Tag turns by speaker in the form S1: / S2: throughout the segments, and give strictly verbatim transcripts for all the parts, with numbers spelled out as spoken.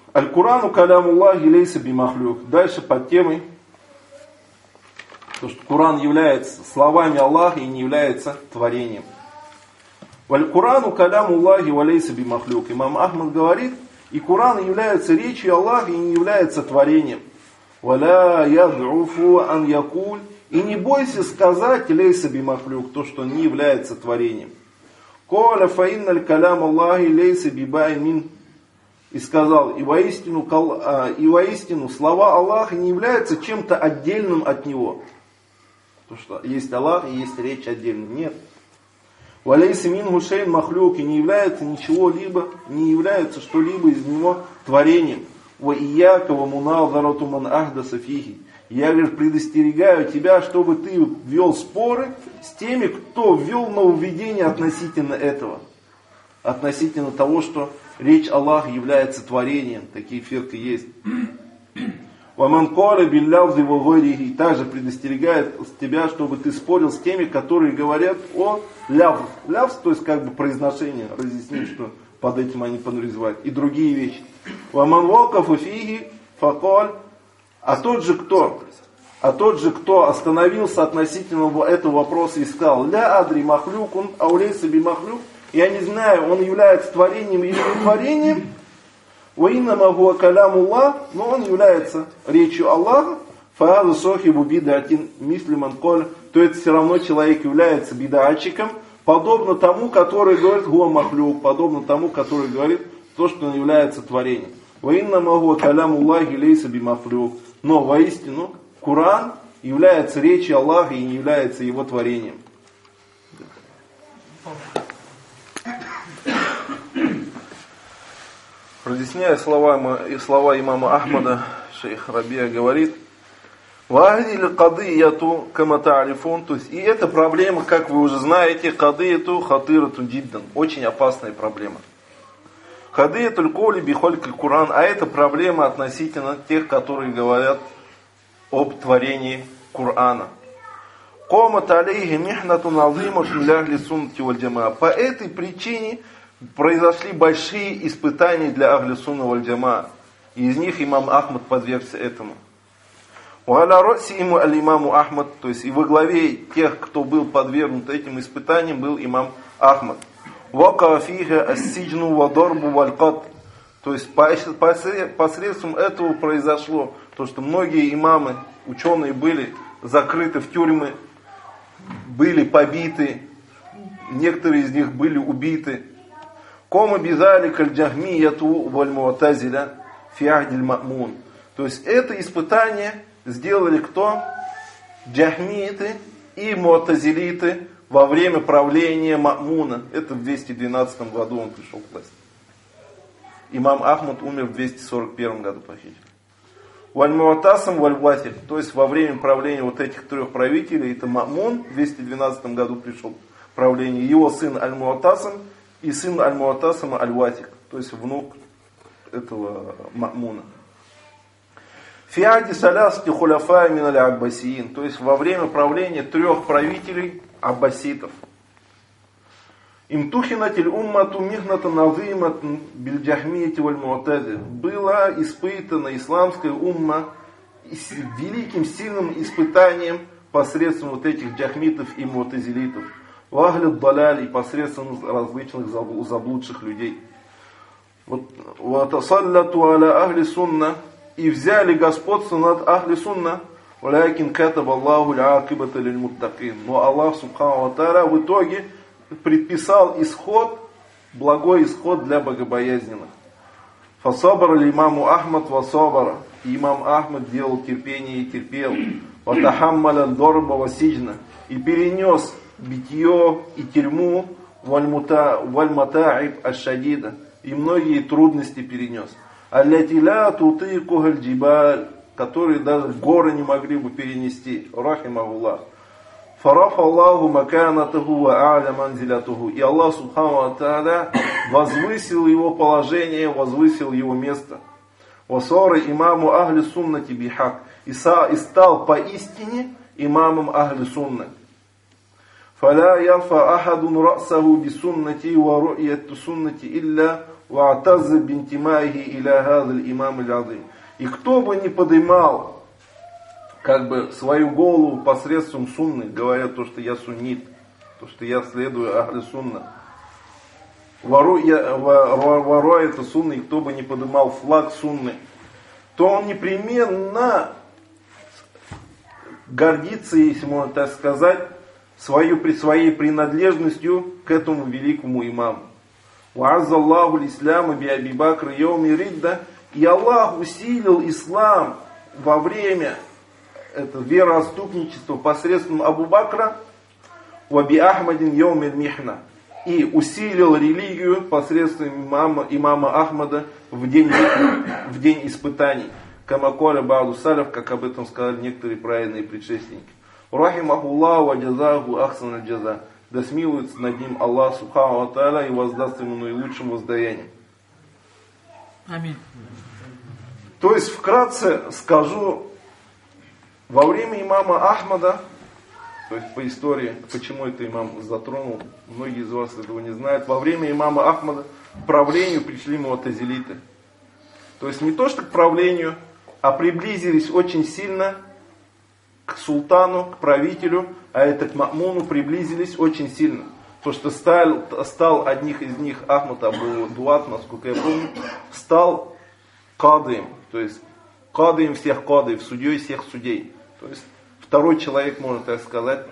S1: Аль-Курану калямуллахи лейса бимахлюк. Дальше под темой, то, что Коран является словами Аллаха и не является творением. Аль-Курану калямуллахи ва лейса бимахлюк. Имам Ахмад говорит, и Коран является речью Аллаха и не является творением. Валя яд'уфу ан якуль. И не бойся сказать лейса бимахлюк, то, что не является творением. Коля фаинналь калям Аллахи лейса бибаймин. И сказал, и воистину, и воистину слова Аллаха не являются чем-то отдельным от Него. Потому что есть Аллах и есть речь отдельная. Нет. Валейса мин гушейн махлюк. И не является ничего-либо, не является что-либо из него творением. Ва ияка ва муназарату ман ахдаса фихи. Я, говорит, предостерегаю тебя, чтобы ты вел споры с теми, кто ввел нововведение относительно этого. Относительно того, что речь Аллаха является творением. Такие фирки есть. «Ваман коля биллявзи вагойрихи». И также предостерегает тебя, чтобы ты спорил с теми, которые говорят о лявз. Лявз, то есть как бы произношение. Разъясним, что под этим они подразумевают. И другие вещи. «Ваман волков фиги факоль». А тот же кто? А тот же, кто остановился относительно этого вопроса и сказал: «Ля адри махлюкун, аулейса би махлюк». Я не знаю, он является творением или не творением. «Ваиннама гуа калямуллах», но он является речью Аллаха. «Фаазу сохибу бидатин мислиман коль». То это все равно человек является бидатчиком, подобно тому, который говорит гуа махлюк, подобно тому, который говорит то, что он является творением. «Ваиннама гуа калямуллахи лейса би махлюк». Но воистину Коран является речью Аллаха и не является его творением. Разъясняя слова, слова имама Ахмада, шейх Рабия говорит: «Ва'адили кадыяту кама та'рифун». То есть, и эта проблема, как вы уже знаете, кадыяту хатырату джиддан. Очень опасная проблема. Кадыятуль коли бихолькаль Куран. А это проблема относительно тех, которые говорят об творении Корана. Комат алейхи михнатун азиматун лягли суннати валь джамаа. По этой причине произошли большие испытания для ахли сунна валь джамаа. И из них имам Ахмад подвергся этому. Уаля роси ему аль-имаму Ахмад. То есть и во главе тех, кто был подвергнут этим испытаниям, был имам Ахмад. Вака фиха ассиджну вадорбу валькат. То есть посредством этого произошло то, что многие имамы, ученые были закрыты в тюрьмы, были побиты, некоторые из них были убиты. Кома бизали каль-джахмияту валь-муатазиля фи ахдиль ма'мун. То есть это испытание сделали кто? Джахмииты и муатазилиты во время правления Ма'муна. Это в двести двенадцатом году он пришел к власти. Имам Ахмад умер в двести сорок первом году по хиджре. Валь-Муатасам валь-Ватиль. То есть во время правления вот этих трех правителей, это Ма'мун в двести двенадцатом году пришел к правлению. Его сын Аль-Муатасам и сын Аль-Муатасама Аль-Ватик. То есть внук этого Ма'муна. Фиади салясти хуляфа мин аль-Аббасиин. То есть во время правления трех правителей аббаситов. Имтухинатиль уммату михната назимат бильджахмияти валь-муатази. Была испытана исламская умма великим сильным испытанием посредством вот этих джахмитов и муатазилитов. Вахлят даляли, посредством различных заблудших людей. Вот асаллату аля ахли сунна. И взяли господство над ахли сунна. Валякин катаб Аллаху ля-акибата лиль-муттакин. Но Аллах субхану ва тааля в итоге предписал исход, благой исход для богобоязненных. Фасабара имаму Ахмад васабара. Имам Ахмад делал терпение и терпел. Ватахаммаля дорба васиджна. И перенес битье и тюрьму валь-матаиб аш-шадида. И многие трудности перенес. Аллятиля тутыкухаль джибаль, которые даже горы не могли бы перенести. Рахимахуллах. Фарафа Аллаху маканатаху ва а'ля манзилятуху. И Аллах субхану ва тааля возвысил его положение, возвысил его место. Васара имаму ахли суннати бихак. И стал поистине имамом ахли сунна. Фаля ярфа ахадун расаху бисуннати ва ру'яту суннати илля وَاعْتَزَّ بِانْتِمَائِهِ إِلَى هَذَا الْإِمَامِ الْعَظِيمِ. И кто бы не поднимал как бы свою голову посредством сунны, говоря то, что я суннит, то, что я следую ахли сунна, воруя это сунны, и кто бы не поднимал флаг сунны, то он непременно гордится, если можно так сказать, свою, своей принадлежностью к этому великому имаму. وَعَزَّ اللَّهُ الْإِسْلَامَ بِأَبِي بَكْرِ يَوْمِ رِدَّةِ. И Аллах усилил ислам во время это вероотступничества посредством Абу Бакра, وَبِي أَحْمَدٍ يَوْمِ الْمِحْنَةِ. И усилил религию посредством имама, имама Ахмада в день, в день испытаний. Камаколя Бауду Салев, как об этом сказали некоторые праведные предшественники. Рахимахуллаху ва джазаху ахсан аль-джаза. Да смилуется над ним Аллах Субхану ва Тааля и воздаст ему наилучшим воздаянием.
S2: Аминь.
S1: То есть вкратце скажу, во время имама Ахмада, то есть по истории, почему это имам затронул, многие из вас этого не знают, во время имама Ахмада к правлению пришли муатазилиты. То есть не то что к правлению, а приблизились очень сильно к султану, к правителю, а это к Ма'муну приблизились очень сильно. То, что стал, стал одних из них, Ахмад Абу Дуат, насколько я помню, стал кадыем, то есть кадыем всех кадыев, судьей всех судей. То есть второй человек, можно так сказать,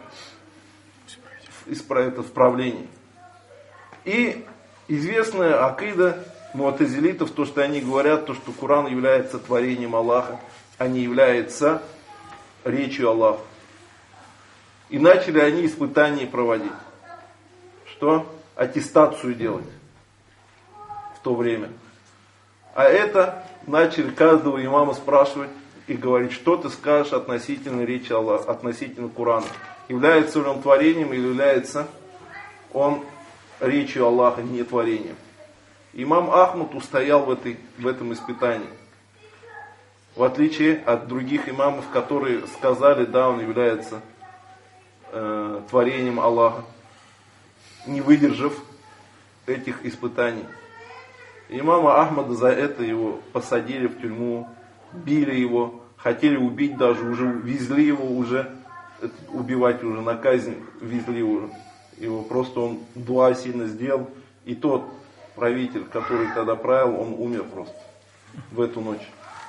S1: это в правлении. И известная акида муатазилитов, то, что они говорят, то, что Коран является творением Аллаха, а не является речью Аллаха. И начали они испытания проводить. Что? Аттестацию делать в то время. А это начали каждого имама спрашивать и говорить, что ты скажешь относительно речи Аллаха, относительно Корана. Является ли он творением или является он речью Аллаха, не творением. Имам Ахмад устоял в, этой, в этом испытании. В отличие от других имамов, которые сказали, да, он является э, творением Аллаха, не выдержав этих испытаний. Имама Ахмада за это его посадили в тюрьму, били его, хотели убить даже, уже везли его уже, убивать уже на казнь, везли уже. Его просто он дуа сильно сделал, и тот правитель, который тогда правил, он умер просто в эту ночь.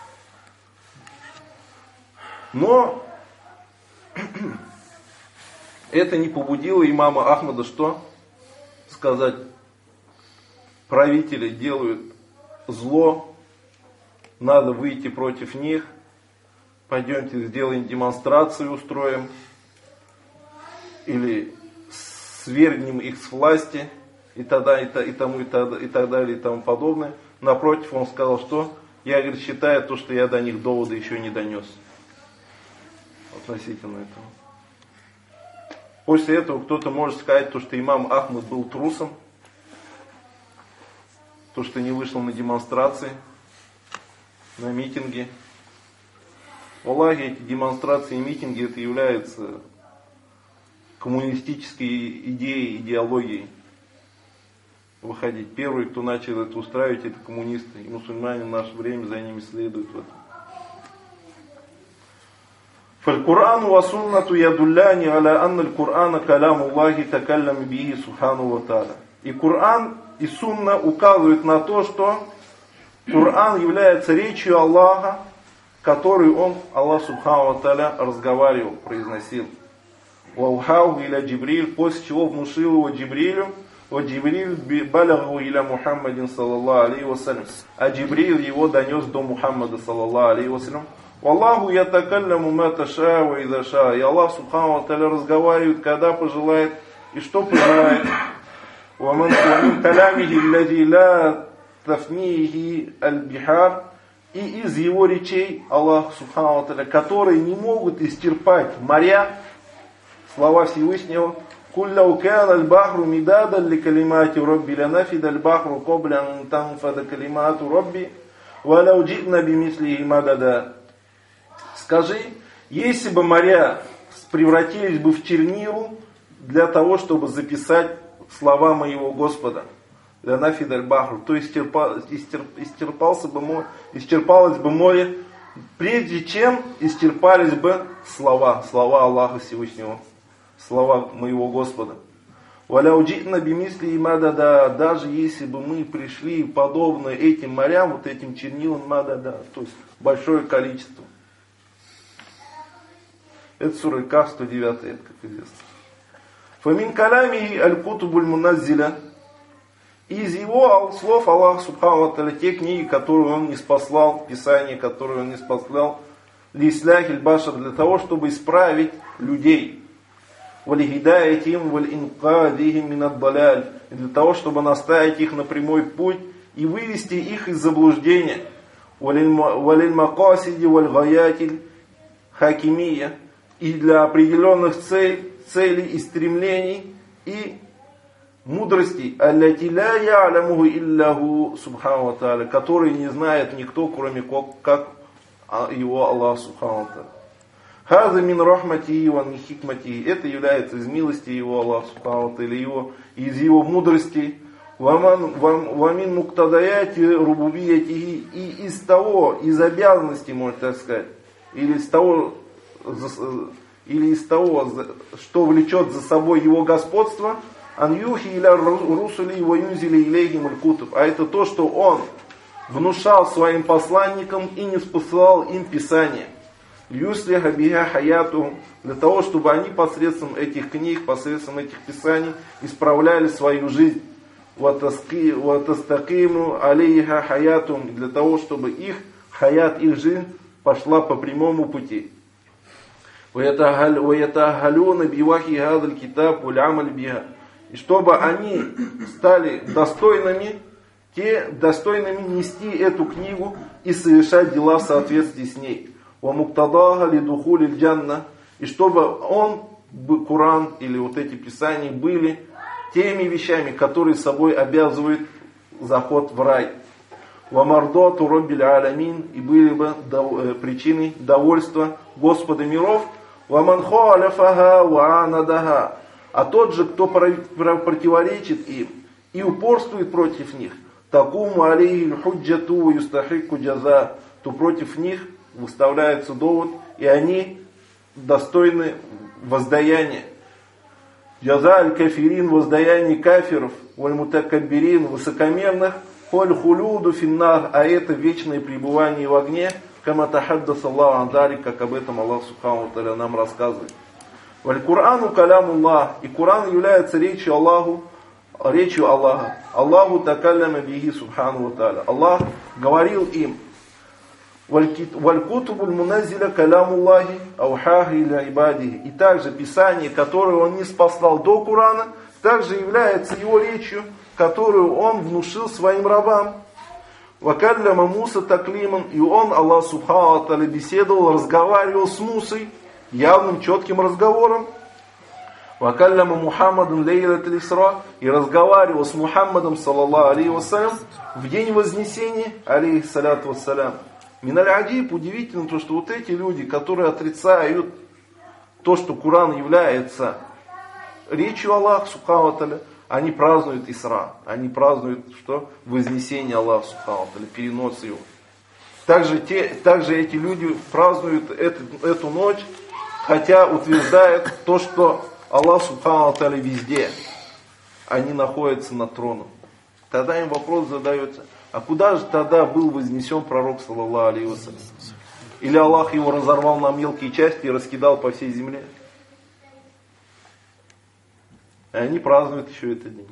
S1: Но это не побудило имама Ахмада что? Сказать, правители делают зло, надо выйти против них, пойдемте сделаем демонстрацию, устроим, или свергнем их с власти, и тогда, и, та, и тому, и, тогда, и так далее, и тому подобное. Напротив, он сказал, что я, говорит, считаю то, что я до них доводы еще не донес. Относительно этого. После этого кто-то может сказать, то, что имам Ахмад был трусом, то, что не вышел на демонстрации, на митинги. Аллахе, эти демонстрации и митинги, это является коммунистической идеей, идеологией. Выходить. Первый, кто начал это устраивать, это коммунисты. И мусульмане в наше время за ними следуют в этом. فالقرآن والسنة يدلان على أن القرآن كلام الله تكلم به سبحانه وتعالى. И Коран и Сунна указывают на то, что Коран является речью Аллаха, которую он, Аллах Субхану ва Тааля, разговаривал, произносил. Ваухау иля Джибриль, после чего внушил его Джибрилю, ва Джибриль балагу иля Мухаммадин саллаллаху алейхи вассалям. А Джибриль его донес до Мухаммада саллаллаху алейхи вассалям. Аллаху ятакалляму ма таша ва иза ша. И Аллах Субхану ва Тааля разговаривает, когда пожелает и что пожелает. Ва мин калямихи аллази ла тафнихи аль-бихар. И из его речей Аллах Субхану ва Тааля, которые не могут исчерпать моря, слова Всевышнего. Куль лау кана аль-бахру мидадан ли калимати Рабби ланафида аль-бахру кабля ан танфада калимату Рабби ва лау джитна бимислихи мадада. Скажи, если бы моря превратились бы в чернилу для того, чтобы записать слова моего Господа, ланафид аль-бахру, то есть исчерпа, исчерп, исчерпался бы море, исчерпалось бы море, прежде чем исчерпались бы слова, слова Аллаха Всевышнего, слова моего Господа. Валяуджитна бимисли и мадада, даже если бы мы пришли подобно этим морям, вот этим чернилам мадада, то есть большое количество. Это сура Каф, сто девятый, это как известно. Фамин калями аль-кутубуль муназзиля. Из его слов Аллах Субхану ва Тааля, те книги, которые он не спаслал, писания, которые он не спаслал, лисляхиль башар, для того, чтобы исправить людей. Валихидаятим валинкадихим минаддаляль, для того, чтобы наставить их на прямой путь и вывести их из заблуждения. Валильмакасиди вальгаятиль хакимия, и для определенных целей, целей и стремлений и мудрости, аллати ля я'ламуху илляху субхану ва тааля, который не знает никто, кроме как его Аллах субхану ва тааля. Хаза мин рахмати ва мин хикмати, это является из милости его Аллах субхану ва тааля, его, из его мудрости, ва мин муктадаяти рубубияти, и из того, из обязанностей, можно так сказать, или из того, или из того, что влечет за собой его господство, ан-юхи иля русули ва юнзили илейхим аль-кутуб, а это то, что он внушал своим посланникам и не спосылал им писание. Юслиха биха хаяту, для того, чтобы они посредством этих книг, посредством этих писаний исправляли свою жизнь. Ватастакиму алейха хаяту, для того, чтобы их хаят, их жизнь пошла по прямому пути. Ваятахалюна бивахи гадаль китаб улямаль биха, и чтобы они стали достойными, те достойными нести эту книгу и совершать дела в соответствии с ней. Вамуктадаха лидухулиль джанна, и чтобы он, Коран или вот эти писания были теми вещами, которые собой обязывают заход в рай. Вамардоту роббиль алямин, и были бы причиной довольства Господа миров. Ваманхо аляфаха ваанадаха, а тот же, кто противоречит им и упорствует против них, такуму алейхи худжату юстахику джаза, то против них выставляется довод, и они достойны воздаяния. Джаза аль-кафирин, воздаяние кафиров, валь-мутакаббирин, высокомерных, холь хулюду финнар, а это вечное пребывание в огне, кама тахаддас Аллаху андари, как об этом Аллах Субхану ва Тааля нам рассказывает. Валь-Курану калямуллах, и Куран является речью Аллаху, речью Аллаха. Аллаху такалляма бихи Субхану ва Тааля. Аллах говорил им. Валь-кутубуль муназзиля калямуллахи аухахи иля ибадихи. И также Писание, которое он не спаслал до Курана, также является его речью, которую он внушил своим рабам. Вакалляма Муса таклиман, и он, Аллах Субхану ва Тааля, беседовал, разговаривал с Мусой явным, четким разговором. Вакалляма Мухаммадан лейлат аль-Исра, и разговаривал с Мухаммадом, саллаллаху алейхи вассалям, в день Вознесения, алейхи саляту вассалям. Миналь-Аджиб, удивительно то, что вот эти люди, которые отрицают то, что Куран является речью Аллаха Субхану ва Тааля, они празднуют Исра, они празднуют что? Вознесение Аллаха Субхану ва Тааля, перенос его. Также, те, также эти люди празднуют эту, эту ночь, хотя утверждают то, что Аллах Субхану ва Тааля везде, они находятся на троне. Тогда им вопрос задается, а куда же тогда был вознесен пророк, саллаллаху алейхи вассалям? Или Аллах его разорвал на мелкие части и раскидал по всей земле? И они празднуют еще этот день.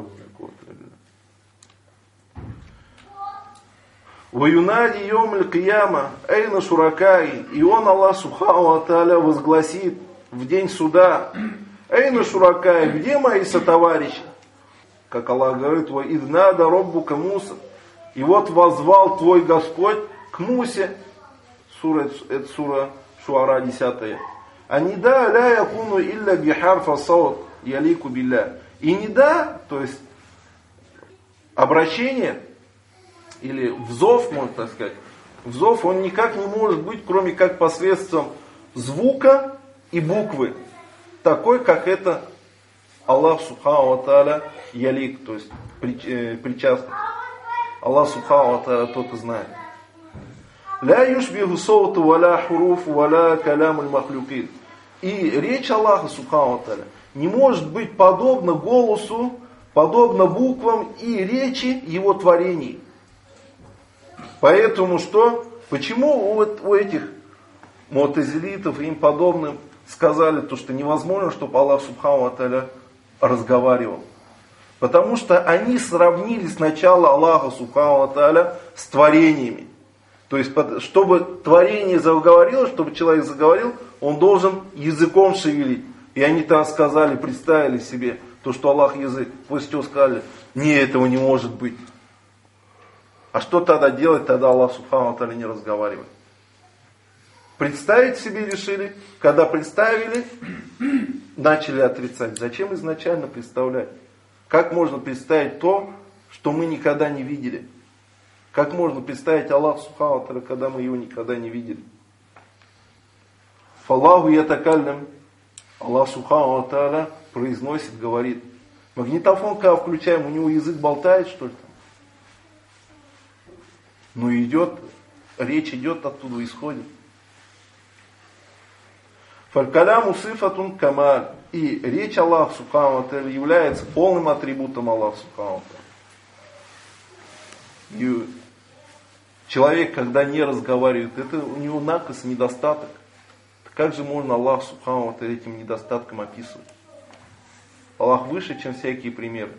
S1: Ваюнади йом аль-кияма эйна шуракай, и он, Аллах Субхану ва Тааля, возгласит в день суда: эйна шуракай, где мои сотоварищи? Как Аллах говорит: ва иднада роббука Муса, и вот возвал твой Господь к Мусе. Сура, это сура Шуара десятая. А не да ля якуну илля бихарфа саут ялику билля. И не да, то есть обращение или взов, можно так сказать, взов, он никак не может быть, кроме как посредством звука и буквы, такой, как это Аллах Субхану ва Тааля ялик, то есть причастный. Аллах Субхану ва Тааля тот и знает. Ля юшбиху соуту валя хуруфу валя калямуль махлюкин. И речь Аллаха Субхану ва Тааля не может быть подобна голосу, подобна буквам и речи его творений. Поэтому что? Почему у, у этих му'тазилитов и им подобным сказали то, что невозможно, чтобы Аллах Субхану ва Тааля разговаривал? Потому что они сравнили сначала Аллаха Субхану ва Тааля с творениями. То есть, чтобы творение заговорило, чтобы человек заговорил, он должен языком шевелить. И они там сказали, представили себе то, что Аллах язык. После чего сказали, не, этого не может быть. А что тогда делать? Тогда Аллах Субхану ва Тааля не разговаривает. Представить себе решили, когда представили, начали отрицать. Зачем изначально представлять? Как можно представить то, что мы никогда не видели? Как можно представить Аллах Субхану ва Тааля, когда мы его никогда не видели? Фаллаху ятакаллям. Аллах Субхану ва Тааля произносит, говорит. Магнитофон, когда включаем, у него язык болтает, что ли? Ну идет, речь идет оттуда, исходит. Фалькаляму сифатун камаль. И речь Аллаха Субхану ва Тааля является полным атрибутом Аллаха Субхану ва Тааля. И человек, когда не разговаривает, это у него накос, недостаток. Как же можно Аллах Субхану ва Тааля этим недостатком описывать? Аллах выше, чем всякие примеры.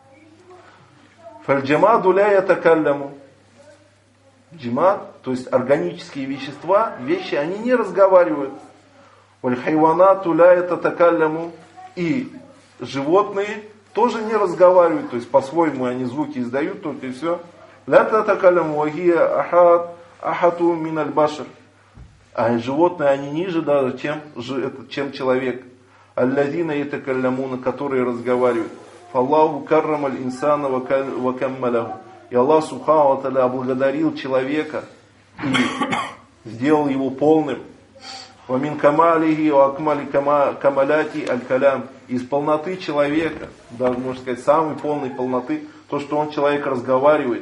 S1: Фальджамаду ля ятакалляму. Джимад, то есть органические вещества, вещи, они не разговаривают. Вальхайванату ля ятакалляму. И животные тоже не разговаривают, то есть по-своему они звуки издают, только и все. Ля ятакалляму вахия ахат ахату миналь башар. А животные, они ниже даже, чем, чем человек. Аллазина ятакаллямуна, которые разговаривают. Фаллаху каррамаль инсана ва каммаляху. И Аллах Субхану ва Тааля облагодарил человека и сделал его полным. Ва мин камалихи ва акмали камаляти аль-калям. Из полноты человека, даже можно сказать, самой полной полноты, то, что он, человек, разговаривает.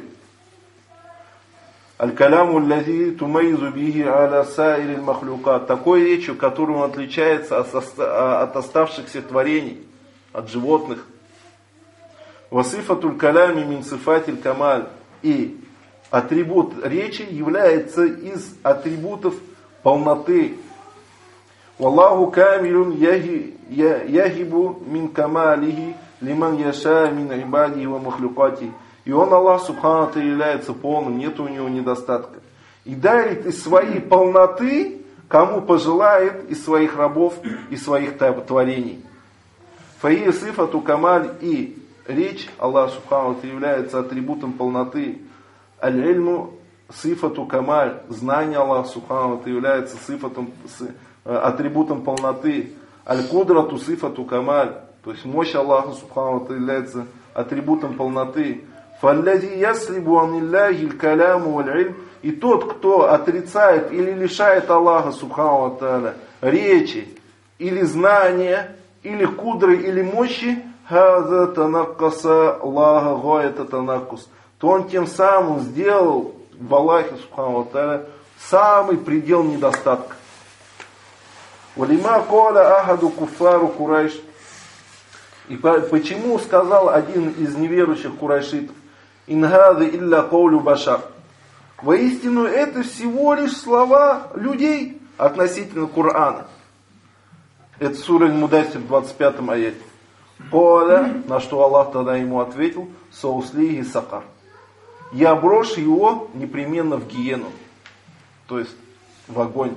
S1: Аль-каляму аллази тумайзу бихи аля саириль махлюкат. Такой речью, которой он отличается от оставшихся творений, от животных. Васифатуль калями мин сифатиль камаль. И атрибут речи является из атрибутов полноты. Валлаху камилюн ягибу мин камалихи лиман яша мин ибади ва махлюкати. И он, Аллах Субхану ва Тааля, является полным, нет у него недостатка. И дарит из своей полноты, кому пожелает, из своих рабов и своих творений. Фаия сифату камаль. И речь Аллаха Субхану ва Тааля является атрибутом полноты. Аль-Ильму сифату камаль. Знание Аллаха Субхану ва Тааля является сифатом, атрибутом полноты. Аль-Кудрату сифату камаль. То есть мощь Аллаха Субхану ва Тааля является атрибутом полноты. Фаллази яслибу аниллахи аль-каляму валь-илм. И тот, кто отрицает или лишает Аллаха Субхану ва Тааля речи, или знания, или кудры, или мощи, хаза танаккаса Аллаха гаята танаккус, то он тем самым сделал в Аллахе Субхану ва Тааля самый предел недостатка. Валима коля ахаду куфару курайш. И почему сказал один из неверующих курайшитов: «Ингады илля каулю башар». Воистину, это всего лишь слова людей относительно Корана. Это сура Аль-Муддассир в двадцать пятом аяте. Коля, на что Аллах тогда ему ответил: «Сауслихи сакар». Я брошу его непременно в гиену, то есть в огонь.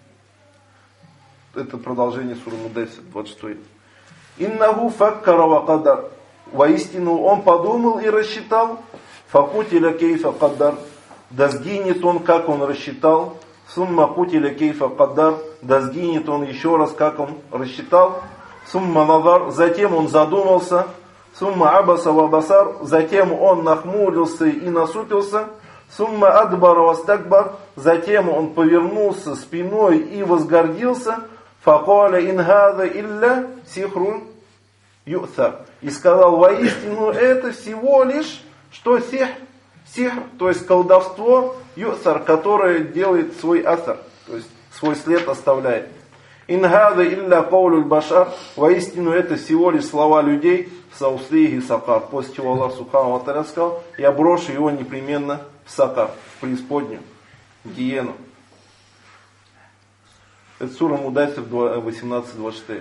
S1: Это продолжение суры Аль-Муддассир, двадцать шестой. Иннаху факкара ва кадар. Воистину он подумал и рассчитал. Факутиля кейфа кадар. Да сгинет он, как он рассчитал. Сумма кутиля кейфа кадар. Да сгинет он еще раз, как он рассчитал. Сумма назар. Затем он задумался. Сумма абаса ва басар. Затем он нахмурился и насупился. Сумма адбара ва стакбар. Затем он повернулся спиной и возгордился. Факаля ин хаза илля сихрун ю'сар. И сказал: воистину это всего лишь, что сих, сихр, то есть колдовство, ю'сар, которое делает свой асар, то есть свой след оставляет. Ин хада илля каулюль башар, воистину это всего лишь слова людей, сауслихи сакар. После чего Аллах Субхану ва Тааля сказал: я брошу его непременно в сакар, в преисподнюю, в гиену. Это сура Мудасир восемнадцать двадцать четыре.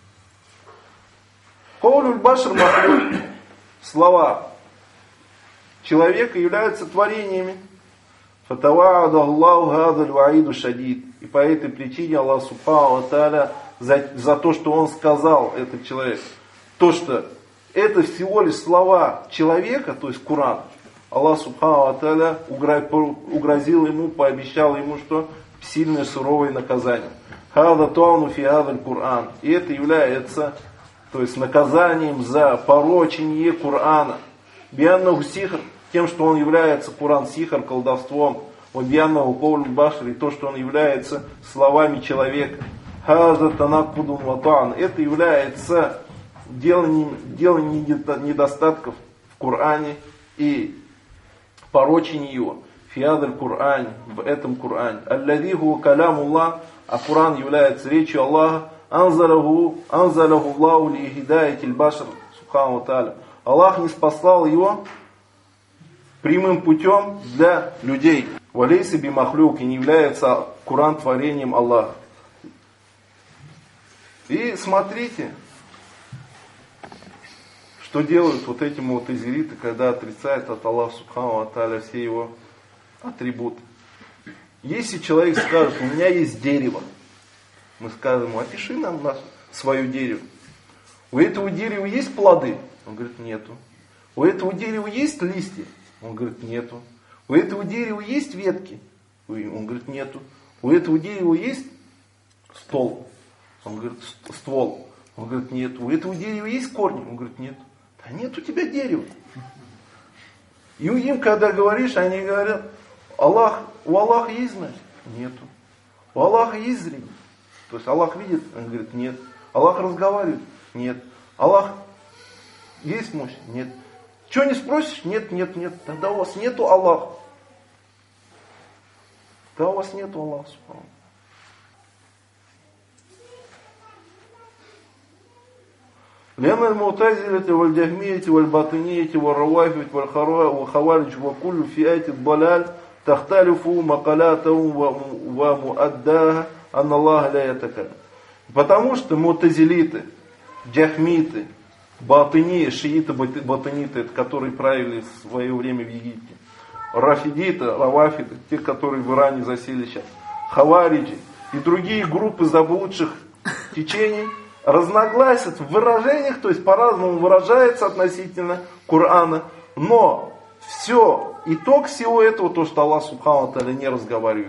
S1: Каулюль башар махлюк, слова человека являются творениями. Фатава'ада Аллаху гадаль ваиду шадид. И по этой причине Аллах Субхану ва Тааля за, за то, что он сказал, этот человек, то, что это всего лишь слова человека, то есть Коран, Аллах Субхану ва Тааля угрозил ему, пообещал ему, что сильное суровое наказание. Хада туану фи хадаль Коран. И это является, то есть наказанием за порочение Корана. Бианнаху сихр, тем, что он является Коран сихр, колдовством. Бианнаху каулюль башар, и то, что он является словами человека. Хаза танаккудун ва та'ан. Это является деланием, деланием недостатков в Коране и порочение его. Фиадаль Коран, в этом Коране. Аллади хуа калямуллах, а Коран является речью Аллаха. Анзалаху, анзалаху Аллаху ли хидаяти аль-башар, субхану ва тааля. Аллах не спасал его прямым путем для людей. Валейса би махлюк, и не является Коран творением Аллаха. И смотрите, что делают вот эти му'тазилиты, когда отрицают от Аллаха Субхану ва Тааля все его атрибуты. Если человек скажет: у меня есть дерево, мы скажем: опиши нам наше, свое дерево. У этого дерева есть плоды? Он говорит: нету. У этого дерева есть листья? Он говорит: нету. У этого дерева есть ветки? Он говорит: нету. У этого дерева есть стол? Он говорит: ствол. Он говорит: нет. У этого дерева есть корни? Он говорит: нет. Да нет у тебя дерева. И им, когда говоришь, они говорят: Аллах, у Аллаха есть знание? Нету. У Аллаха есть зрение? То есть Аллах видит? Он говорит: нет. Аллах разговаривает? Нет. Аллах есть мощь? Нет. Что не спросишь? Нет, нет, нет. Тогда у вас нету Аллаха. Тогда у вас нету Аллаха. لأن المعتزلة والجهمية والباطنية والروافد والخوارج وكل فئات الضلال تختلف مقالاتهم ومؤداها أن الله لا يتكلم. Потому что му'тазилиты, джахмиты, батыни, шииты, батыниты, которые правили в свое время в Египте, рафидиты, равафиды, те, которые в Иране засели сейчас, хавариджи и другие группы заблудших течений, разногласят в выражениях, то есть по-разному выражается относительно Корана, но все, итог всего этого, то, что Аллах Субхану ва Тааля не разговаривает.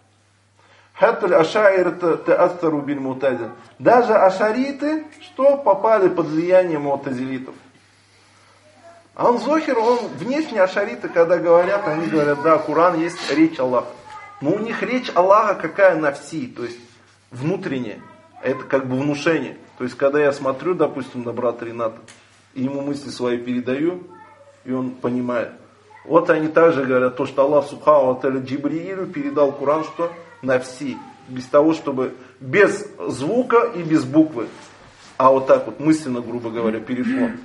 S1: Даже ашариты, что попали под влияние му'тазилитов. Ан-Зохир, он внешне ашариты, когда говорят, они говорят: да, Коран есть речь Аллаха. Но у них речь Аллаха какая? Нафси, то есть внутренняя. Это как бы внушение. То есть, когда я смотрю, допустим, на брата Рената, и ему мысли свои передаю, и он понимает. Вот они также говорят, то, что Аллах Субхану ва Тааля Джибриилю передал Коран, что нафси. Без того, чтобы без звука и без буквы. А вот так вот, мысленно, грубо говоря, перешло.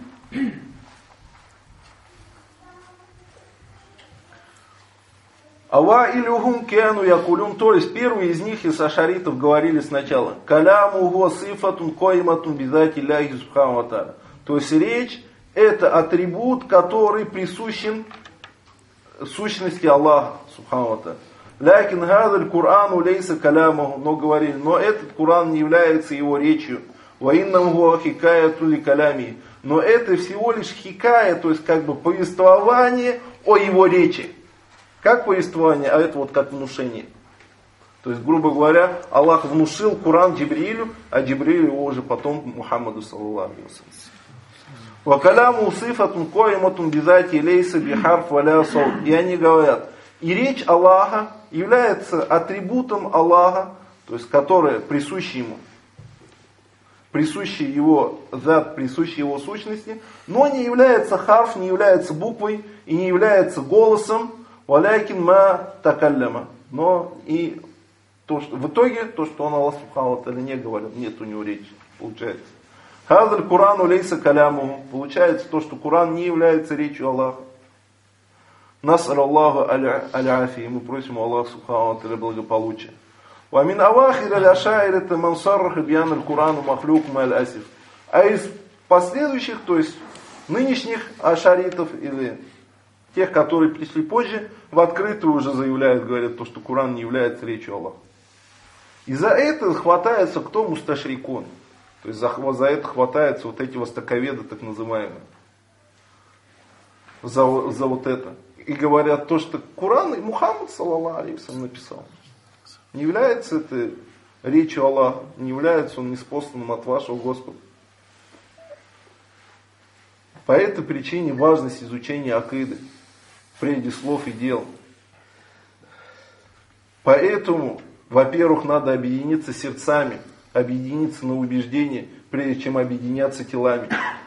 S1: Ава илюхум кену якулюн, то есть первые из них, из ашаритов, говорили сначала: каляму го сифатун койматун бидати ляхи субхану ва тааля. То есть речь — это атрибут, который присущен сущности Аллаха субхану ва тааля. Лякин гадаль Курану лейса калямаху, но говорили, но этот Куран не является его речью. Ва иннам го хикаяту ли калями. Но это всего лишь хикая, то есть как бы повествование о его речи. Как повествование, а это вот как внушение. То есть, грубо говоря, Аллах внушил Коран Джибриилю, а Джибрииль его уже потом Мухаммаду саллаллаху алейхи ва саллям. Ва каляму сифатун койматун бизати лейса бихарф валя саут. И они говорят, и речь Аллаха является атрибутом Аллаха, то есть, которая присуща ему. присущий его зат, присущий его сущности, но не является харф, не является буквой и не является голосом, валякин ма такалляма. Но и то, что, в итоге то, что он Аллах Субхану ва Тааля не говорил, нет у него речи, получается. Хазаль Курану лейса каляму. Получается то, что Куран не является речью Аллаха. Насар Аллаху аль-афи. Мы просим Аллаха Субхану ва Тааля благополучия. Вамин авахир аль-ашаир это мансар хабьян аль-Курану махлюк маль-асиф. А из последующих, то есть нынешних ашаритов или тех, которые пришли позже, в открытую уже заявляют, говорят, то, что Куран не является речью Аллаха. И за это хватается кто? Мусташрикун. То есть за, за это хватаются вот эти востоковеды, так называемые. За, за вот это. И говорят то, что Куран и Мухаммад, саллаллаху алейхи ва саллям, написал. Не является это речью Аллаха, не является он неспосланным от вашего Господа. По этой причине важность изучения акиды, прежде слов и дел. Поэтому, во-первых, надо объединиться сердцами, объединиться на убеждение, прежде чем объединяться телами.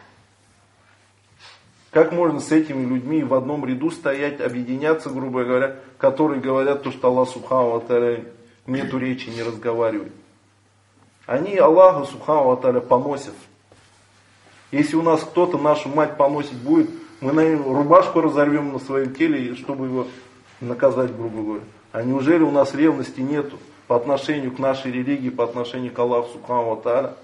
S1: Как можно с этими людьми в одном ряду стоять, объединяться, грубо говоря, которые говорят то, что Аллах Субхану ва Тааля нету речи, не разговаривает. Они Аллаху Субхану ва Тааля поносят. Если у нас кто-то нашу мать поносить будет, мы, наверное, рубашку разорвем на своем теле, чтобы его наказать, грубо говоря. А неужели у нас ревности нету по отношению к нашей религии, по отношению к Аллаху Субхану ва Тааля?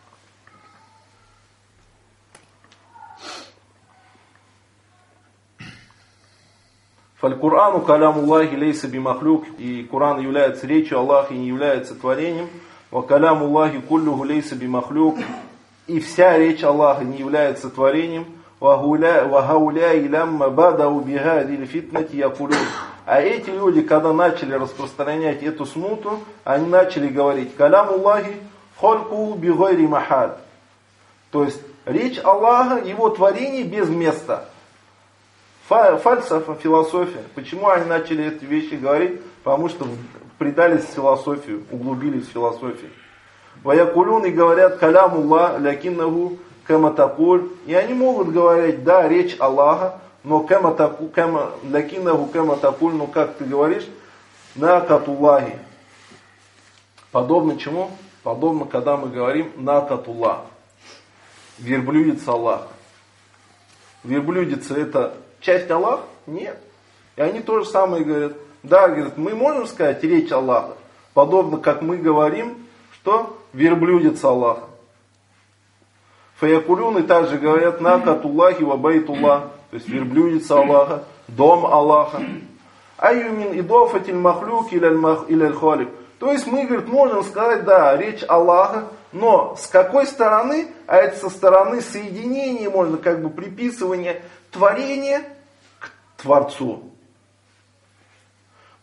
S1: Фаль-Курану калямуллахи лейса бимахлюк. И Куран является речью Аллаха и не является творением. Ва калямуллахи куллюху лейса бимахлюк. И вся речь Аллаха не является творением. Ва гауляи лямма бадау бихадиль фитнати якулюн. А эти люди, когда начали распространять эту смуту, они начали говорить: калямуллахи хольку бигойри махаль. То есть речь Аллаха, его творение без места. Фальсафа, философия. Почему они начали эти вещи говорить? Потому что предались в философию, углубились в философию. Ваякулюн и говорят: калямуллах лякиннаху кэматакуль. И они могут говорить: да, речь Аллаха, но лякиннаху кэматакуль, но как ты говоришь, накатуллахи. Подобно чему? Подобно, когда мы говорим накатуллах. Верблюдица Аллаха. Верблюдица это часть Аллаха? Нет. И они то же самое говорят. Да, говорят, мы можем сказать речь Аллаха, подобно как мы говорим, что верблюдица Аллаха. Фаякулюн и также говорят: накатуллахи ва байтуллах, то есть верблюдица Аллаха, дом Аллаха. Айюмин идофатиль махлюк иляль халик. То есть мы, говорит, можем сказать, да, речь Аллаха, но с какой стороны? А это со стороны соединения, можно как бы приписывания творения к Творцу. И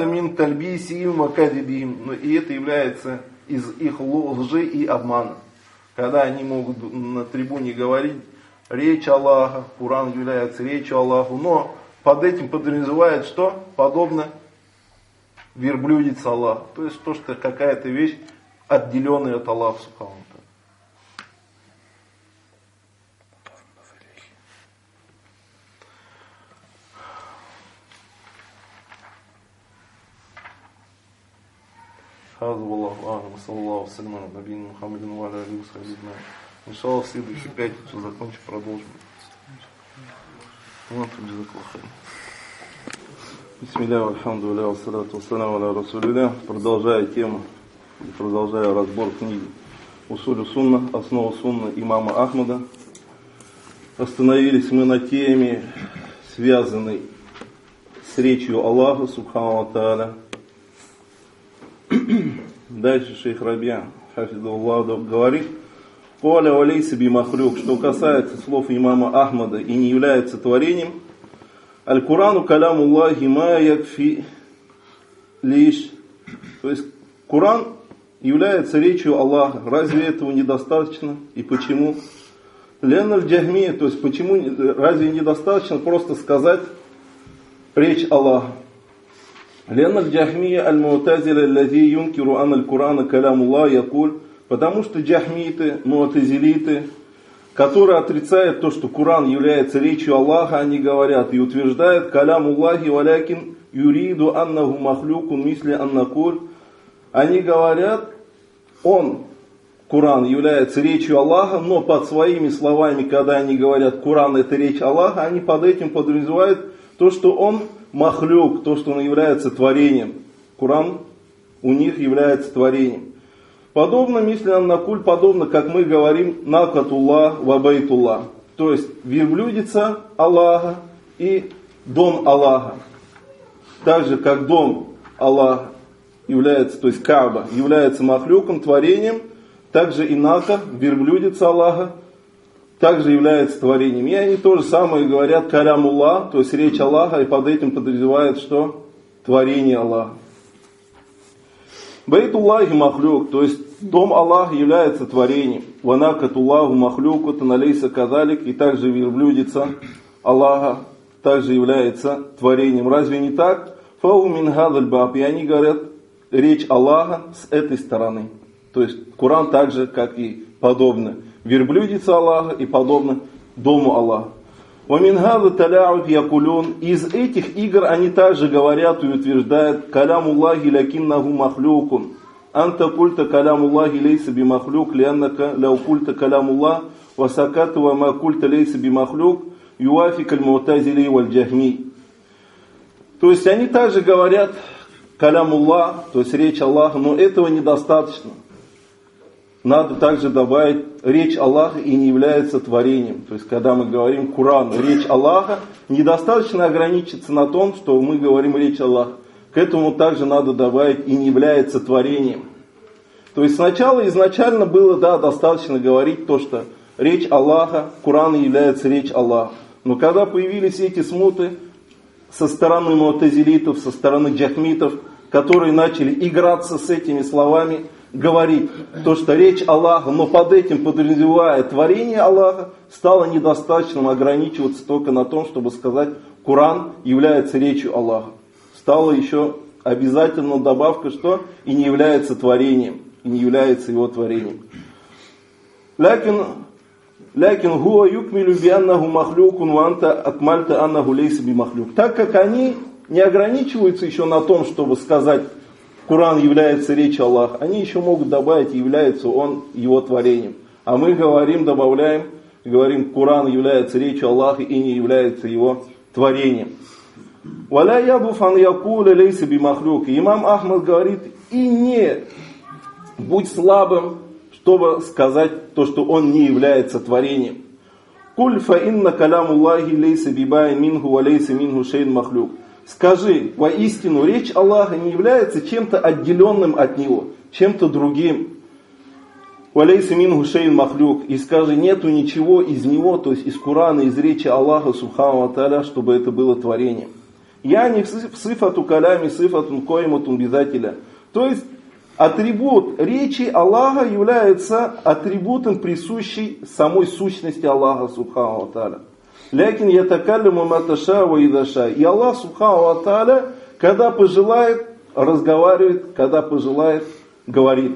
S1: это является из их лжи и обмана. Когда они могут на трибуне говорить речь Аллаха, Куран является речью Аллаху, но под этим подразумевает что? Подобно верблюдица Аллаха. То есть то, что какая-то вещь отделенная от Аллаха Субхану ва Тааля. Хазу Аллаху Ахму, саллаллаху саляму на набийну Мухаммаду ва аля алихи ва сахбихи аджмаин. Иншаллах, в следующую пятницу закончим, продолжим. Вот, джазакаллаху хайран. Бисмилля, альхамдулилля, вассалату вассаляму аля расулилля. Продолжая тему, продолжая разбор книги Усулю Сунна, основа Сунна имама Ахмада. Остановились мы на теме, связанной с речью Аллаха Субхану ва Тааля. Дальше шейх Рабия, хафизаллаху, говорит: «Коля валейса бимахлюк», что касается слов имама Ахмада и не является творением, «Аль-Курану калямуллахи ма якфи лиш». То есть Куран является речью Аллаха. Разве этого недостаточно? И почему? Леналь джахмия, то есть почему, разве недостаточно просто сказать речь Аллаха? لأن الجهمية المعتزلة الذي ينكر أن القرآن كلام الله يقول Потому что джахмиты, муатазилиты, которые отрицают то, что Коран является речью Аллаха, они говорят и утверждают «Калям Аллахи валякин юриду аннаху махлюкун мисли аннакуль». Они говорят, он, Коран, является речью Аллаха, но под своими словами, когда они говорят Коран это речь Аллаха, они под этим подразумевают то, что он махлюк, то, что он является творением. Коран у них является творением. Подобно, мисли аннакуль, подобно, как мы говорим, накатуллах ва байтуллах. То есть верблюдица Аллаха и дом Аллаха. Так же, как дом Аллаха является, то есть Кааба, является махлюком, творением, также и нака, верблюдица Аллаха, также является творением. И они то же самое говорят калямуллах, то есть речь Аллаха, и под этим подразумевают, что творение Аллаха. Байтуллахи махлюк, то есть дом Аллаха является творением. Ванакатуллаху махлюку таналейса казалик, и также верблюдица Аллаха также является творением. Разве не так? Фау мин хадаль баб, и они говорят речь Аллаха с этой стороны. То есть Коран так же, как и подобно верблюдица Аллаха и подобно дому Аллаха. وَمِنْ هَذَا تَلَاعُبْ يَقُولُونَ, из этих игр они также говорят и утверждают «Калям Аллахи лакиннаху махлюкун». «Анта культа калям Аллахи лейса би махлюк, лианнака лау культа калям Аллах, васаката ва ма культа лейса би махлюк, юафик аль-мутазили валь-джахми». То есть они также говорят «Калям Аллах», то есть речь Аллаха, но этого недостаточно. Надо также добавить речь Аллаха и не является творением. То есть, когда мы говорим Коран, речь Аллаха, недостаточно ограничиться на том, что мы говорим речь Аллаха. К этому также надо добавить и не является творением. То есть, сначала изначально было, да, достаточно говорить то, что речь Аллаха, Коран является речь Аллаха. Но когда появились эти смуты со стороны муатазилитов, со стороны джахмитов, которые начали играться с этими словами, говорить то, что речь Аллаха, но под этим подразумевая творение Аллаха, стало недостаточным ограничиваться только на том, чтобы сказать, Коран является речью Аллаха. Стала еще обязательно добавка, что и не является творением, и не является его творением. Лякин лякин хуа юкмилю би аннаху махлюкун ва анта акмальта аннаху лейса би махлюк. Так как они не ограничиваются еще на том, чтобы сказать, Коран является речью Аллаха, они еще могут добавить, является он его творением. А мы говорим, добавляем, говорим, Коран является речью Аллаха и не является его творением. Валя ябуфан якуля лейса би махлюк. Имам Ахмад говорит, и не будь слабым, чтобы сказать то, что он не является творением. Куль фа инна калямуллахи лейса бибай минху ва лейса минху шейн махлюк. Скажи, воистину, речь Аллаха не является чем-то отделенным от Него, чем-то другим. «Валейса минху шейн махлюк». И скажи, нету ничего из Него, то есть из Корана, из речи Аллаха, субхану ва тааля, чтобы это было творением. «Я не в сифату калями, сифатун койматун бизателя». То есть атрибут речи Аллаха является атрибутом, присущий самой сущности Аллаха, субхану ва тааля. Лякин ятакалляму маташа ва идаша. И Аллах субхану ва тааля, когда пожелает, разговаривает, когда пожелает, говорит.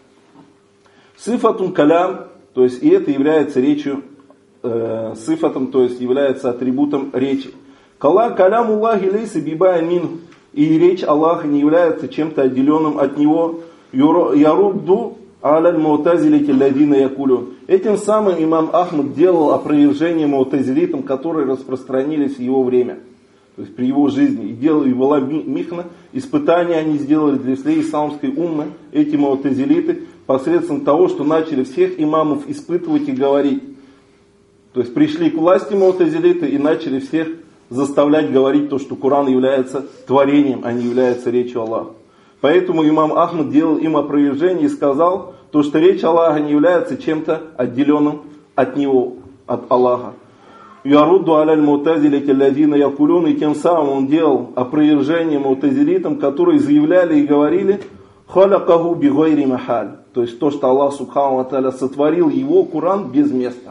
S1: Сифатун калям, то есть и это является речью, э, сифатом, то есть является атрибутом речи. Кала калям Аллахи лейса бибай мин. И речь Аллаха не является чем-то отделенным от него. Ярудду аляль муатазилити ладина якулю. Этим самым имам Ахмад делал опровержение муатазилитам, которые распространились в его время, то есть при его жизни. И делал, и была михна, испытания они сделали для всей исламской уммы, эти муатазилиты, посредством того, что начали всех имамов испытывать и говорить. То есть пришли к власти муатазилиты и начали всех заставлять говорить то, что Коран является творением, а не является речью Аллаха. Поэтому имам Ахмад делал им опровержение и сказал, то, что речь Аллаха не является чем-то отделенным от него, от Аллаха. Ярудду аляль мутазилити ладина якулюн, и тем самым он делал опровержение мутазилитам, которые заявляли и говорили, халякаху бигайри махаль, то есть то, что Аллах субхану ва тааля сотворил его Коран без места.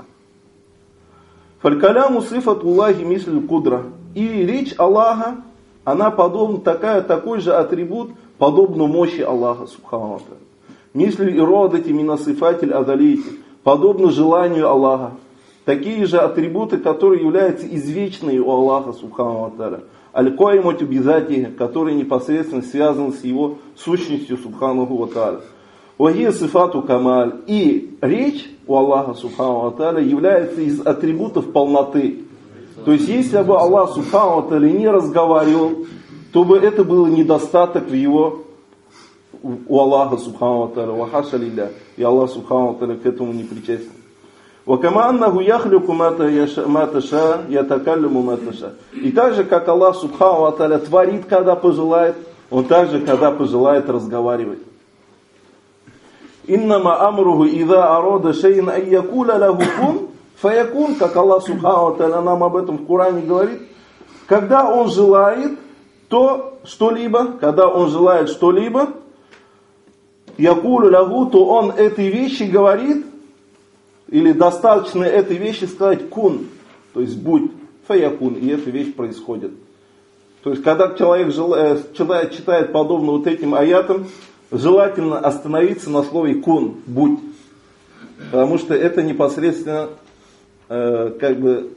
S1: Фалькаляму сифатуллахи мислю кудра. И речь Аллаха, она подобна, такая, такой же атрибут, подобно мощи Аллаха субхану ва тааля. мисли иродати минасифатель адалити, подобно желанию Аллаха. Такие же атрибуты, которые являются извечными у Аллаха Субхану ва Тааля. Аль-Коиматю бизати, которые непосредственно связаны с его сущностью Субхану ва Тааля. Вахия сифату камаль. И речь у Аллаха Субхану ва Тааля является из атрибутов полноты. То есть, если бы Аллах Субхану ва Тааля не разговаривал, то бы это был недостаток в его, у Аллаха Субхану ва Тааля. Вахаша лилля. И Аллах Субхану ва Тааля к этому не причастен. وَكَمَا أَنَّهُ يَخْلُقُ مَا تَشَاءُ يَتَكَلَّمُ مَا تَشَاءُ. И так же, как Аллах Субхану ва Тааля творит, когда пожелает, Он также, когда пожелает, разговаривает. «Иннама амруху ида арода шейн ан якуля лаху кун фаякун», как Аллах Субхану ва Тааля нам об этом в Коране говорит, когда Он желает то что-либо, когда Он желает что-либо, якулю лаху, то Он этой вещи говорит, или достаточно этой вещи сказать кун, то есть будь, фаякун, и эта вещь происходит. То есть, когда человек, человек читает подобно вот этим аятам, желательно остановиться на слове кун, будь. Потому что это непосредственно, э, как бы,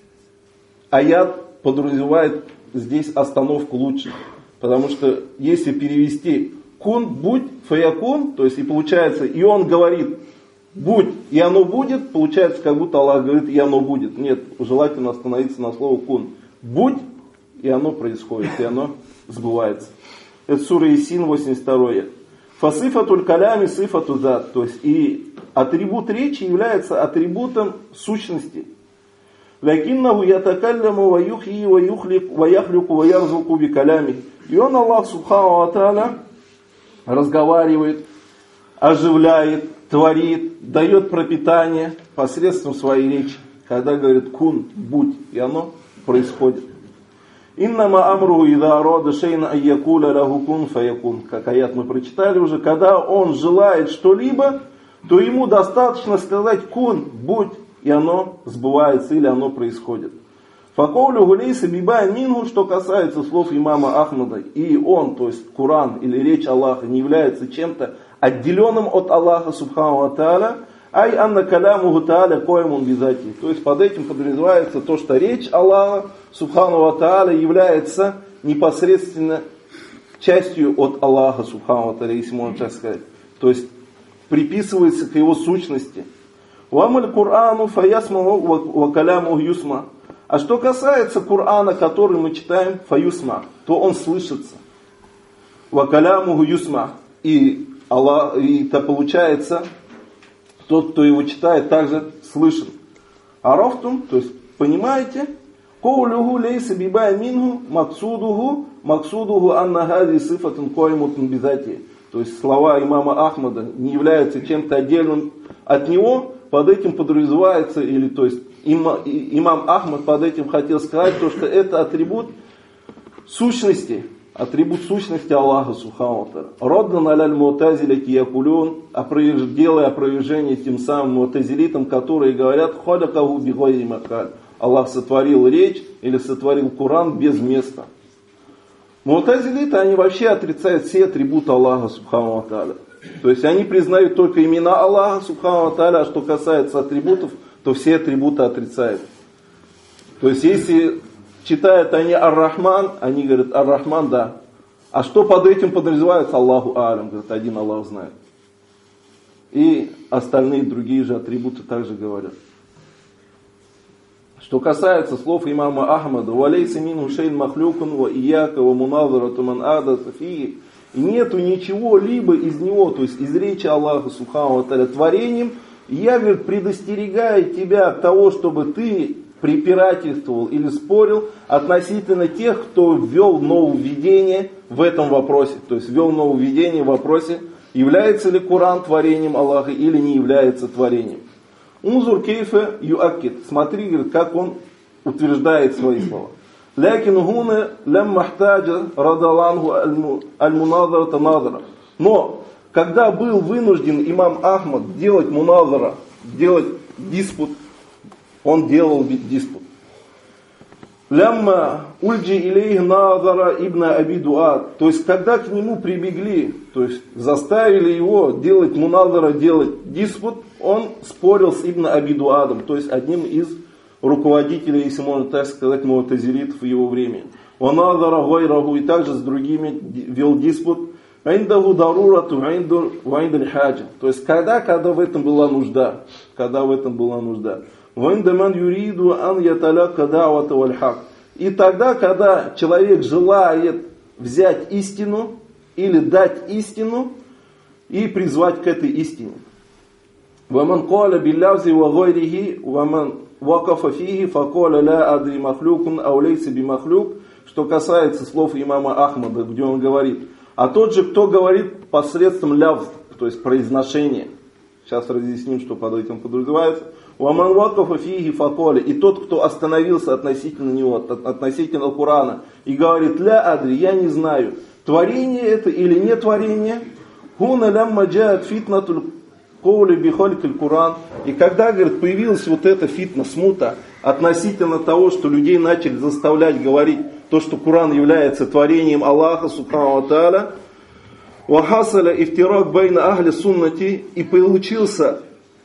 S1: аят подразумевает здесь остановку лучше. Потому что, если перевести кун, будь, фаякун, то есть, и получается, и он говорит, будь, и оно будет, получается, как будто Аллах говорит, и оно будет. Нет, желательно остановиться на слово кун. Будь, и оно происходит, и оно сбывается. Это сура Ясин, восемьдесят второй. Фасифатуль калями сифату зат. То есть, и атрибут речи является атрибутом сущности. Лякиннаху ятакалляму ва юхьи ва юхлик ва яхлюку ва ярзуку би калями. И он, Аллах Субхану ва Тааля, разговаривает, оживляет, творит, дает пропитание посредством своей речи. Когда говорит кун, будь, и оно происходит. Иннама амру ида арода шейна айякуля лаху кун фаякун. Как аят мы прочитали уже. Когда он желает что-либо, то ему достаточно сказать кун, будь, и оно сбывается или оно происходит. Факоулю гулейса бибай мингу, что касается слов имама Ахмада, и он, то есть Коран или речь Аллаха, не является чем-то отделенным от Аллаха Субхану ва Тааля, ай анна калямуху Тааля коимун бизати. То есть под этим подразумевается то, что речь Аллаха Субхану ва Тааля является непосредственно частью от Аллаха Субхану ва Тааля, если можно так сказать. То есть приписывается к его сущности. Уамаль Курану фаясмаху ва калямуху юсма. А что касается Корана, который мы читаем, фаюсма, то он слышится. Ва калямуху юсма. И Аллах, и это получается, тот, кто его читает, также слышен. Арафтум, то есть, понимаете, коулюху лейса бибай мингу максудуху максудуху анна хази сифатун коимутун бизати. То есть, слова имама Ахмада не являются чем-то отдельным от него, под этим подразумевается, или, то есть, има, имам Ахмад под этим хотел сказать, то, что это атрибут сущности, атрибут сущности Аллаха Субхану ва Тааля. Роддан аляль му'тазиляти якулюн, делая опровержение тем самым му'тазилитам, которые говорят, халякаху бигайри макаль. Аллах сотворил речь или сотворил Коран без места. Му'тазилиты, они вообще отрицают все атрибуты Аллаха Субхану ва Тааля. То есть они признают только имена Аллаха Субхану ва Тааля, а что касается атрибутов, то все атрибуты отрицают. То есть если читают они Ар-Рахман, они говорят Ар-Рахман, да. А что под этим подразумевается? Аллаху Алям, говорят, один Аллах знает. И остальные другие же атрибуты также говорят. Что касается слов имама Ахмада, «Валейса мину шейн махлюкун ва ияка ва муназарату ман ада тафии». И нету ничего либо из него, то есть из речи Аллаха Субхану ва Тааля творением. И я, говорит, предостерегаю тебя от того, чтобы ты препирательствовал или спорил относительно тех, кто ввел нововведение в этом вопросе. То есть ввел нововведение в вопросе, является ли Коран творением Аллаха или не является творением. Унзур кейфе юаккид. Смотри, говорит, как он утверждает свои слова. Лякин гуна лям махтаджа радалангу аль-муназара назара. Но когда был вынужден имам Ахмад делать муназара, делать диспут, он делал диспут. Лямма ульджи илейх назара ибн Аби Дуад. То есть, когда к нему прибегли, то есть, заставили его делать муназара, делать диспут, он спорил с ибн Аби Дуадом, то есть, одним из руководителей, если можно так сказать, муатазилитов в его времени. Он назара гайраху, и также с другими вел диспут. Индаху дарурату вайндаль хаджа. То есть, когда, когда в этом была нужда. Когда в этом была нужда. Вайндаман юриду ан яталяка да'вата валь хак. И тогда, когда человек желает взять истину или дать истину и призвать к этой истине. Ваман каля биллявзи ва гайрихи, ваман вакафа фихи, факаля ля адри махлюкун аулейси би махлюк. Что касается слов имама Ахмада, где он говорит, а тот же, кто говорит посредством лявз, то есть произношения. Сейчас разъясним, что под этим подразумевается. Уаман вакафа фихи факоли. И тот, кто остановился относительно него, относительно Корана, и говорит, ля адри, я не знаю, творение это или не творение. Хуна лямма джаат фитнатуль коули бихолькаль Куран. И когда, говорит, появилась вот эта фитна, смута, относительно того, что людей начали заставлять говорить то, что Коран является творением Аллаха, субхану ва тааля, вахасаля ифтирак байна ахли суннати, и получился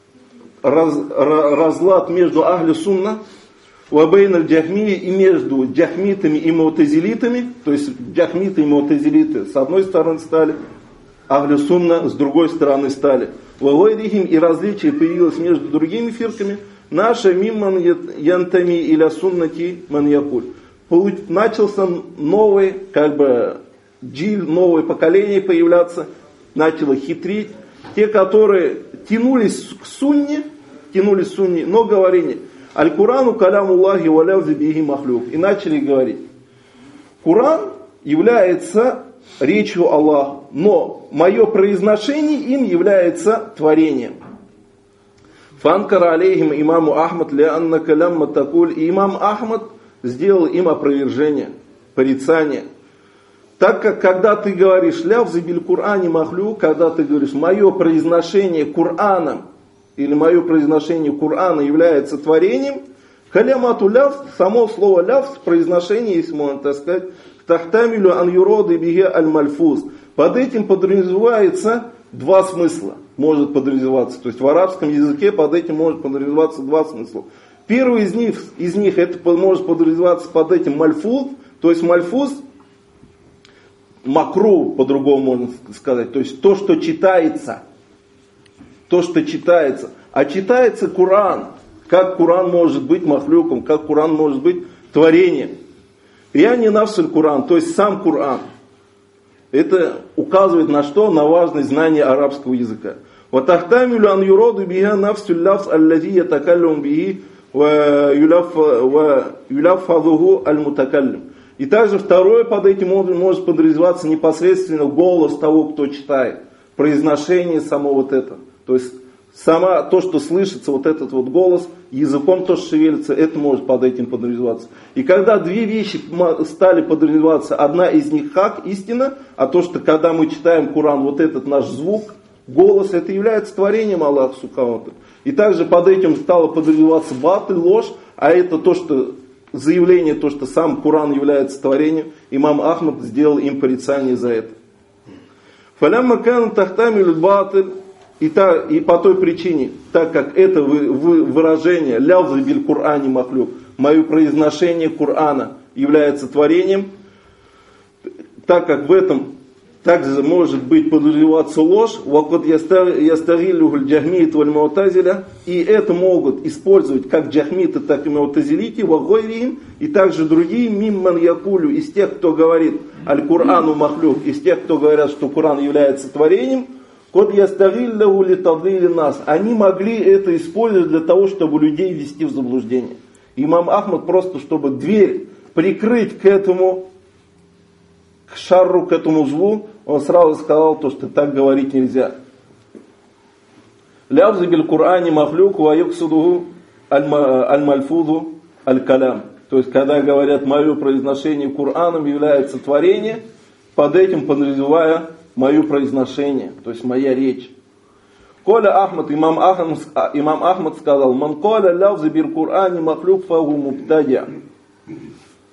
S1: раз, разлад между ахли сунна, вабейна джахмии, и между джахмитами и муатазилитами, то есть джахмиты и муатазилиты с одной стороны стали, ахли сунна с другой стороны стали. Вагайрихим, и различие появилось между другими фирками. Наша мимман янтами иля суннати ман якуль. Начался новый, как бы, джиль, новое поколение появляться, начало хитрить. Те, которые тянулись к сунне, тянулись к сунне, но говорили, аль-Курану калямуллахи валяузи бихи махлюк. И начали говорить, Куран является речью Аллаха, но мое произношение им является творением. Фанкара алейхим имаму Ахмад лианна калямма такуль. И имам Ахмад сделал им опровержение, порицание. Так как когда ты говоришь лявзы биль Кур'ани махлю, когда ты говоришь мое произношение Кур'аном или мое произношение Кур'ана является творением, калямату лявз, само слово лявз, произношение, если можно так сказать, тахтамилю ан юроды биге аль мальфуз. Под этим подразумевается два смысла, может подразумеваться. То есть в арабском языке под этим может подразумеваться два смысла. Первый из них, из них это может подразумеваться под этим мальфуз, то есть мальфуз, макру, по-другому можно сказать, то есть то, что читается, то, что читается. А читается Куран. Как Куран может быть махлюком, как Куран может быть творением. Я не нафсуль Куран, то есть сам Куран. Это указывает на что? На важность знания арабского языка. وَتَحْتَمِلُ أَنْ يُرَادُ بِهَا نَفْسُ اللَّفْظ الَّذِي يَتَكَلَّمُ بِهِ وَيُلَفَّظُهُ الْمُتَكَلِّمُ. И также второе под этим может подразумеваться непосредственно голос того, кто читает. Произношение само вот это. То есть сама то, что слышится, вот этот вот голос, языком то, что шевелится, это может под этим подразумеваться. И когда две вещи стали подразумеваться, одна из них хак, истина, а то, что когда мы читаем Куран, вот этот наш звук, голос, это является творением Аллаха субхану. И также под этим стало подразумеваться батыль, ложь, а это то, что заявление, то, что сам Куран является творением, имам Ахмад сделал им порицание за это. Фалямма кан тахтамиль батыль. И, та, и по той причине, так как это выражение «лявза биль Кур'ани махлюк», мое произношение Кур'ана является творением, так как в этом также может быть подразумеваться ложь, «вакот ястагиллюхуль джахмиит валь муатазиля», и это могут использовать как джахмиты, так и муатазилити, вагойрихим, и также другие, мимман якулю, из тех, кто говорит «аль-Кур'ану махлюк», из тех, кто говорят, что Кур'ан является творением, Код ястагиллаху литадлили нас. Они могли это использовать для того, чтобы людей ввести в заблуждение. Имам Ахмад просто, чтобы дверь прикрыть к этому, к шарру, к этому злу, он сразу сказал то, что так говорить нельзя. Лявзы биль Кур'ани махлюку ва юксудуху аль-мальфуду аль-калям. То есть, когда говорят, мое произношение Кур'аном является творение, под этим подразумевая мое произношение, то есть моя речь. Коля Ахмад, имам Ахмад, имам Ахмад сказал, «Ман коля лявзы бир Кур'ани махлюк фагу мубтадя».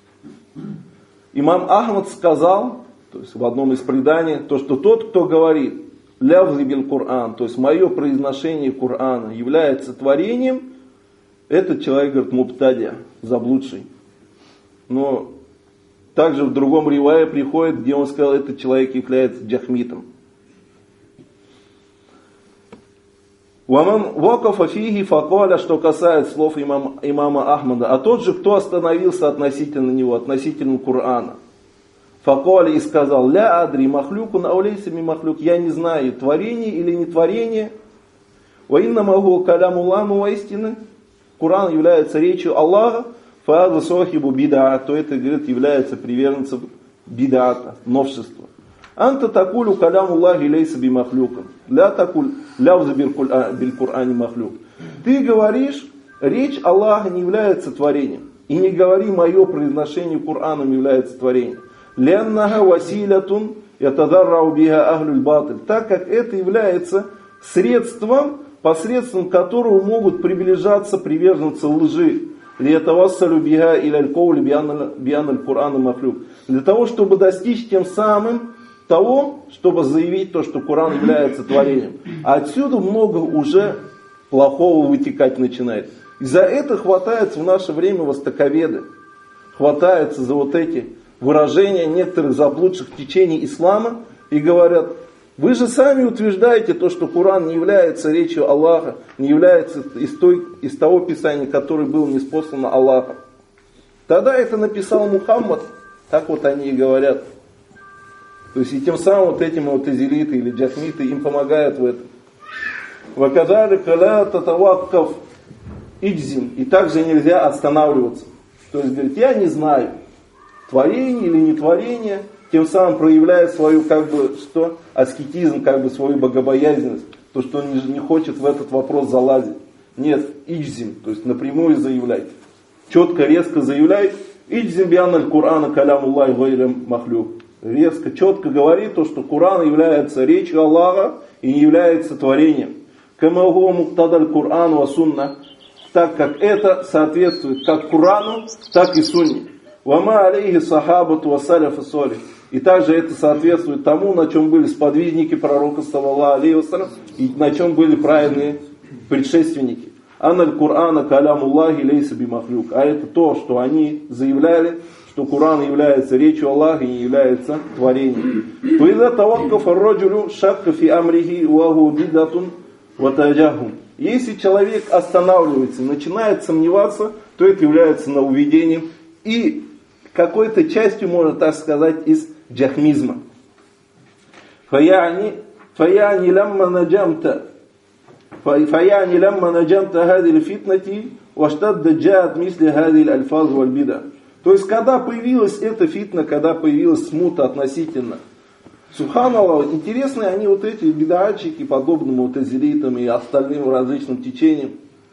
S1: Имам Ахмад сказал, то есть в одном из преданий, то, что тот, кто говорит «лявзи бил Кур'ан», то есть мое произношение Кур'ана является творением, этот человек, говорит, мубтадия, заблудший. Но также в другом ривае приходит, где он сказал, этот человек является джахмитом. «Ваман вакафа фихи факаля», что касается слов имам, имама Ахмада, а тот же, кто остановился относительно него, относительно Кур'ана. Факаля и сказал, ля адри махлюку на аулейсами махлюк, я не знаю, творение или не творение. Ва инна магу каляму ламу воистины, Кур'ан является речью Аллаха, фааза сохибу бида, то это, говорит, является приверженцем бидата, новшества. Анта такулю каляму Аллахи лейса би махлюком. Ля такуль лявза биль Кур'ани махлюк. Ты говоришь, речь Аллаха не является творением. И не говори, мое произношение Кур'аном является творением. Ляннага василятун ятадаррау биха ахлюль батыль. Так как это является средством, посредством которого могут приближаться приверженцы лжи. Лиятавассалю биха иляль коули бианаль Кур'ана махлюк. Для того, чтобы достичь тем самым того, чтобы заявить то, что Кур'ан является творением. А отсюда много уже плохого вытекать начинает. И за это хватается в наше время востоковеды. Хватается за вот эти выражения некоторых заблудших течений ислама и говорят, вы же сами утверждаете то, что Кур'ан не является речью Аллаха, не является из, той, из того писания, которое было ниспослано Аллахом. Тогда это написал Мухаммад, так вот они и говорят. То есть и тем самым вот этим вот изелиты или джахмиты им помогают в этом. Ваказали каля татаваккав иджзим. И также нельзя останавливаться. То есть говорит, я не знаю, творение или не творение, тем самым проявляет свою как бы что аскетизм, как бы свою богобоязненность, то, что он не, не хочет в этот вопрос залазить. Нет, иджзим, то есть напрямую заявляет. Четко, резко заявляет, иджзим бианаль Кур'ана калямуллахи гайрам махлюк. Резко, четко говорит то, что Кур'ан является речью Аллаха и не является творением. Камагу муктадаль Кур'ан ва сунна, так как это соответствует как Курану, так и Сунне. Вама алейхи сахабату ва саляф салих. И также это соответствует тому, на чем были сподвижники пророка саллаллаху алейхи вассалям и на чем были праведные предшественники. Аналь Кур'ана калямуллахи лейса бимахлюк. А это то, что они заявляли, что Кур'ан является речью Аллаха и не является творением. То из-за таваккафа раджулю шакка фи амрихи ваху бидатун ватаджахум. Если человек останавливается, начинает сомневаться, то это является нововведением и какой-то частью, можно так сказать, из джахмизма. Фаяни фаяни ламма наджамта фаяни ламма наджамта хадил фитнати ваштадда джаат мисли хадил альфаз валь бида. То есть, когда появилась эта фитна, когда появилась смута относительно, субханаллах, интересные они вот эти бидачики, подобным вот азеритам и остальным различным течениям,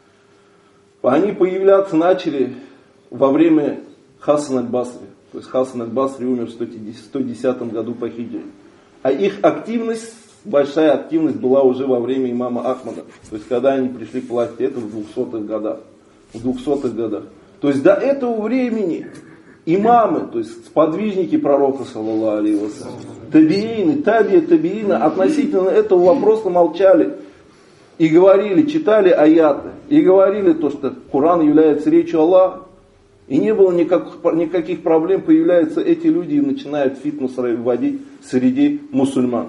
S1: они появляться начали во время Хасан аль-Басри. То есть Хасан аль-Басри умер в сто десятом году по хиджре. А их активность, большая активность была уже во время имама Ахмада. То есть, когда они пришли к власти, это в двухсотых годах. В двухсотых годах. То есть до этого времени имамы, то есть сподвижники пророка, саллаллаху алейхи вассалям, табиины, табия табиина, относительно этого вопроса молчали. И говорили, читали аяты, и говорили то, что Кур'ан является речью Аллаха. И не было никаких, никаких проблем, появляются эти люди и начинают фитнес вводить среди мусульман.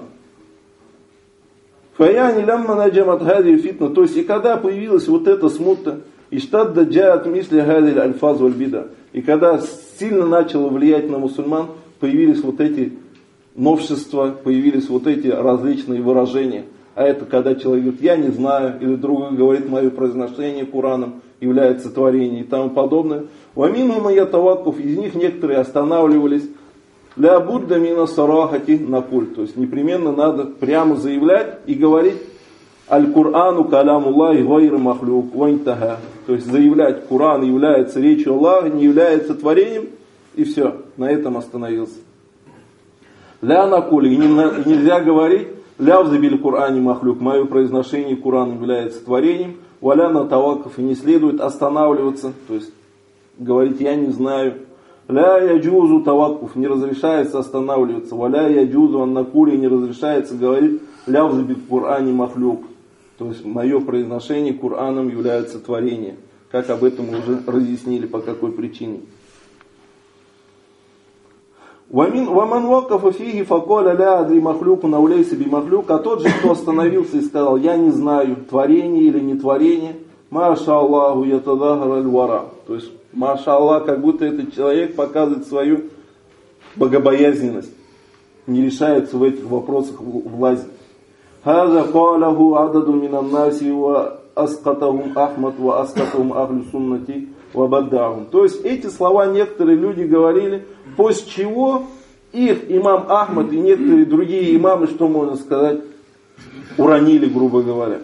S1: Фаяни лямма наджамат хади фитна, то есть и когда появилась вот эта смута, и штадда джаат мисли хадиль альфаз валь бида. И когда сильно начало влиять на мусульман, появились вот эти новшества, появились вот эти различные выражения. А это когда человек говорит, я не знаю, или другой говорит, мое произношение Кураном является творением и тому подобное. Ваминума ятаваккуф, из них некоторые останавливались. Ля будда мина сарахати накуль. То есть непременно надо прямо заявлять и говорить Аль-Курану калямуллахи гайр махлюк вайнтага. То есть заявлять, Куран является речью Аллаха, не является творением, и все, на этом остановился. Ля накуль, и нельзя говорить, лявза биль Кур'ани махлюк, мое произношение Курана является творением, валя на таваккаф, и не следует останавливаться, то есть говорить, я не знаю, Ля яджузу таваккуф, не разрешается останавливаться. Валя яджузу аннакули, не разрешается говорить лявзы бит Кур'ани махлюк. То есть мое произношение Кур'аном является творением. Как об этом мы уже разъяснили, по какой причине. Ваман вакафа фиги факоля ля адри махлюку наулейся би махлюк. А тот же, кто остановился и сказал, я не знаю, творение или не творение, маша Аллаху ятадахар аль-вара. То есть, маша Аллах, как будто этот человек показывает свою богобоязненность. Не решается в этих вопросах влазить. Хаза калаху ададу минан наси ва аскатахум Ахмад ва аскатахум ахлю суннати ва баддахум. То есть, эти слова некоторые люди говорили, после чего их имам Ахмад и некоторые другие имамы, что можно сказать, уронили, грубо говоря.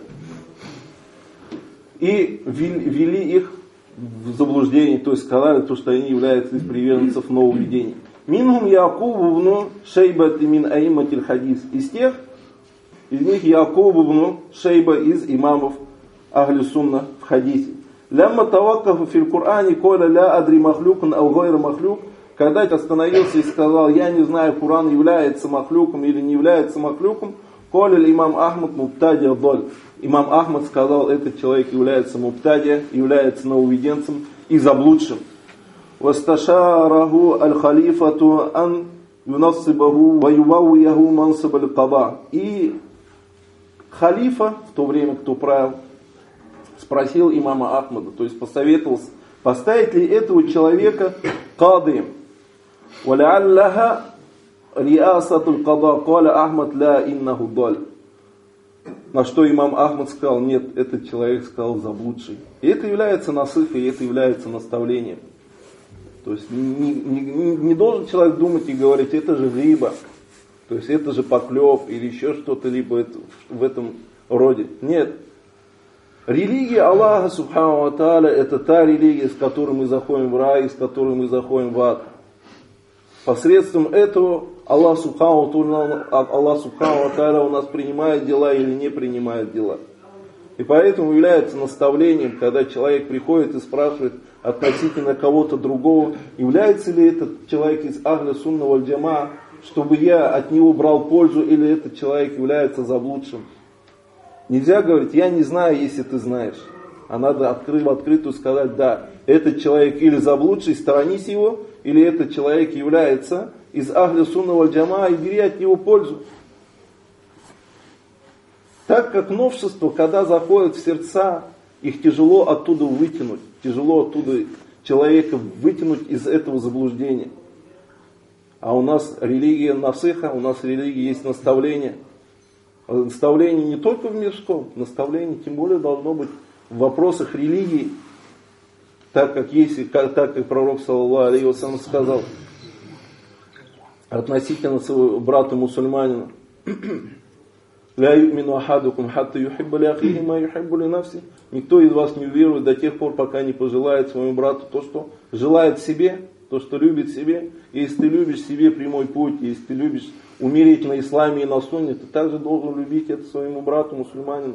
S1: И ввели их в заблуждение, то есть сказали, то, что они являются из приверженцев нововведений. Минхум Якубу вну Шейба мин аиматиль хадис. Из тех, из них Якубу вну Шейба из имамов Ахли Сунна в хадисе. Лямма таваккафу фил Кур'ани коля ля адри махлюкун ау гайра махлюк. Когда остановился и сказал, я не знаю, Кур'ан является махлюком или не является махлюком, коля имам Ахмад мубтадия доль. Имам Ахмад сказал, этот человек является мубтадия, является нововведенцем и заблудшим. Васташараху аль-халифату ан юнассибаху ва ювауяху мансаб аль-каба. И халифа, в то время, кто правил, спросил имама Ахмада, то есть посоветовался, поставить ли этого человека кадием. وَلَعَلَّهَا رِيَاسَةُ الْقَضَاءِ قَالَ أَحْمَدْ لَا إِنَّهُ ضَلْ. На что имам Ахмад сказал, нет, этот человек сказал заблудший. И это является насыхой, и это является наставлением. То есть не, не, не должен человек думать и говорить, это же риба, то есть это же поклеп или еще что-то либо это, в этом роде. Нет. Религия Аллаха Субхану ва Тааля это та религия, с которой мы заходим в рай, с которой мы заходим в ад. Посредством этого Аллах Субхану ва Тааля у нас принимает дела или не принимает дела. И поэтому является наставлением, когда человек приходит и спрашивает относительно кого-то другого, является ли этот человек из Ахля Сунна валь Джамаа, чтобы я от него брал пользу, или этот человек является заблудшим. Нельзя говорить, я не знаю, если ты знаешь. А надо открыть, в открытую сказать, да, этот человек или заблудший, сторонись его, или этот человек является из Ахля Сунна валь Джамаа, и бери от него пользу. Так как новшество, когда заходят в сердца, их тяжело оттуда вытянуть, тяжело оттуда человека вытянуть из этого заблуждения. А у нас религия насыха, у нас религия есть наставление. Наставление не только в мирском, наставление тем более должно быть в вопросах религии, так как, есть, как, так как пророк саллаллаху алейхи ва саллям сказал относительно своего брата мусульманина. «Ля юмину ахадукум хатта юхибба ли ахихи ма юхиббу ли нафси». Никто из вас не уверует до тех пор, пока не пожелает своему брату то, что желает себе, то, что любит себе. Если ты любишь себе прямой путь, если ты любишь умереть на исламе и на сунне, ты также должен любить это своему брату мусульманину.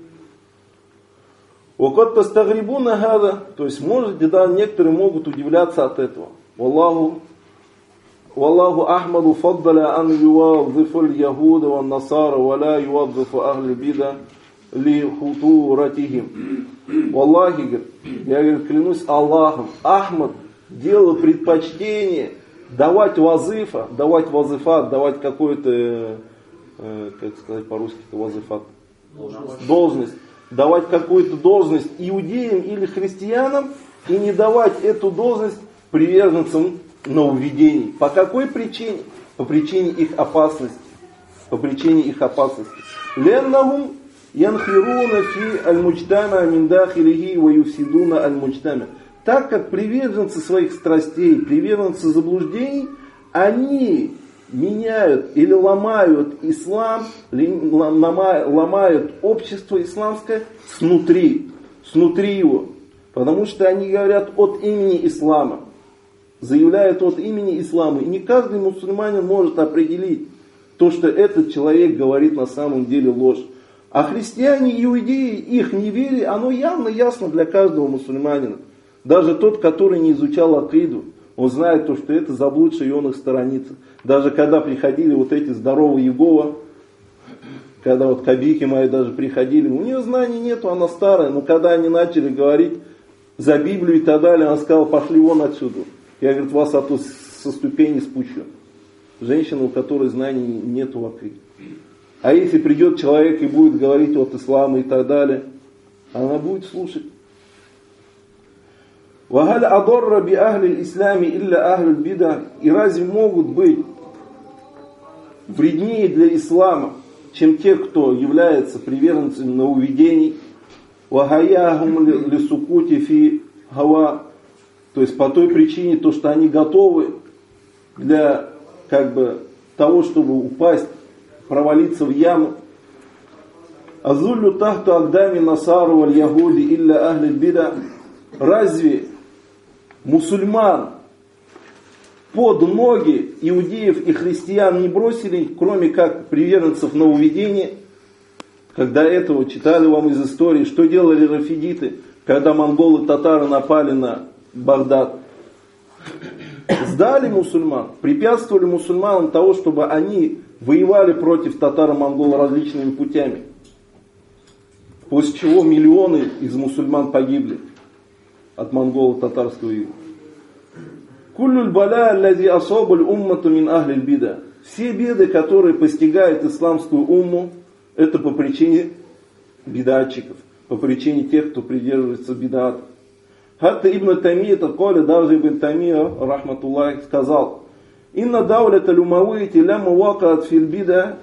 S1: «Вакат тастагрибуна хада», то есть, может, да, некоторые могут удивляться от этого. «Валлаху Валлаху Ахмаду фаддаля ан ювадзифу аль-яхуда ва насара ва ла ювадзифу ахли бида ли хутуратихим». Валлахи, говорит, я говорит, клянусь Аллахом, Ахмад делал предпочтение давать вазифа, давать вазифат, давать какой-то, э, как сказать по-русски-то вазифат, должность. должность, давать какую-то должность иудеям или христианам и не давать эту должность приверженцам нововведений. По какой причине? По причине их опасности. По причине их опасности. Леннахум янхируна фи аль-муджтама мин дахилихи ва юфсидуна аль-муджтама. Так как приверженцы своих страстей, приверженцы заблуждений, они меняют или ломают ислам, ломают общество исламское снутри, снутри его. Потому что они говорят от имени ислама. Заявляют от имени ислама. И не каждый мусульманин может определить то, что этот человек говорит на самом деле ложь. А христиане и иудеи, их неверие, оно явно ясно для каждого мусульманина. Даже тот, который не изучал акиду, он знает то, что это заблудший, и он их сторонится. Даже когда приходили вот эти здоровые Иегова, когда вот кабики мои даже приходили, у нее знаний нету, она старая, но когда они начали говорить за Библию и так далее, она сказала, пошли вон отсюда. Я, говорит, вас оттуда со ступени спущу. Женщина, у которой знаний нету вообще. А если придет человек и будет говорить от ислама и так далее, она будет слушать. وَهَلْ أَضَرَّ بِأَهْلِ الْإِسْلَامِ إِلَّا أَهْلُ الْبِدَعِ. И разве могут быть вреднее для ислама, чем те, кто является приверженцами нововведений, وَهَيَاهُمْ لِسُكُوتِ فِي هَوَى. То есть по той причине, то, что они готовы для как бы, того, чтобы упасть, провалиться в яму. «Азуллю тахту агдами насару валь ягуди илля ахли бида». Разве мусульман под ноги иудеев и христиан не бросили, кроме как приверженцев нововведения? Когда этого читали вам из истории, что делали рафидиты, когда монголы-татары напали на Багдад? Сдали мусульман, препятствовали мусульманам того, чтобы они воевали против татаро-монгол различными путями. После чего миллионы из мусульман погибли от монголо-татарского ига. Куллюль баля аллази асабуль уммату мин ахлиль бида. Все беды, которые постигают исламскую умму, это по причине бидатчиков, по причине тех, кто придерживается бидат. Хатта ибн Тамия, коли даже ибн Тамия, рахматуллах, сказал: «Инна даулята люмавити лямма вакаат фил бида,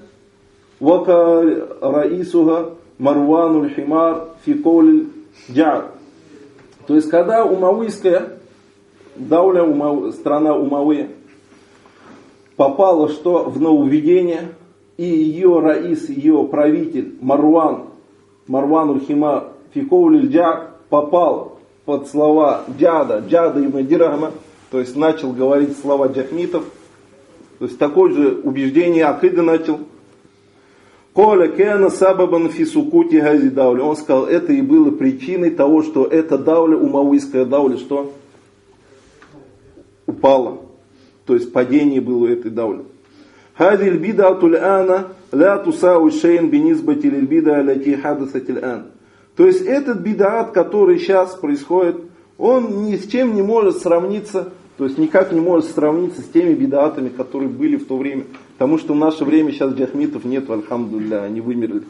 S1: вака раисуха Марвануль химар фи коулиль джар». То есть, когда умавийская дауля, умав, страна Умавы, попала что в нововведение, и ее раис, ее правитель Марван, Марвануль химар фи коулиль джар, попал под слова джада, джада ибн Дирхама, то есть начал говорить слова джахмитов, то есть такое же убеждение акида начал. Коля кена сабабан фи сукути хази дауля. Он сказал, это и было причиной того, что эта дауля, умавийская дауля, что упала. То есть падение было у этой даули. Хази льбидатуль ана ла тусау шейн бинизбати льбида лати хадасатиль ан. То есть этот бидаат, который сейчас происходит, он ни с чем не может сравниться, то есть никак не может сравниться с теми бидаатами, которые были в то время. Потому что в наше время сейчас джахмитов нет, альхамдулилля, они вымерли.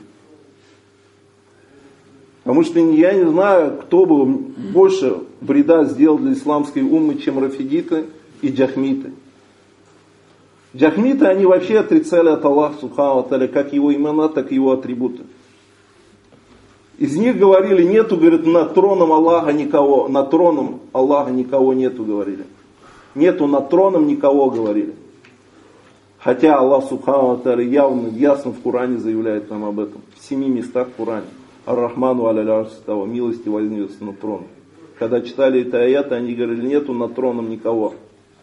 S1: Потому что я не знаю, кто бы больше вреда сделал для исламской уммы, чем рафидиты и джахмиты. Джахмиты, они вообще отрицали от Аллаха субхану ва тааля, как его имена, так и его атрибуты. Из них говорили, нету, говорит, над троном Аллаха никого, над троном Аллаха никого нету, говорили. Нету над троном никого, говорили. Хотя Аллах субхану ва тааля явно, ясно в Коране заявляет нам об этом. В семи местах в Коране. Ар-Рахману аля арши става, милости вознесся на трон. Когда читали это аяты, они говорили, нету над троном никого.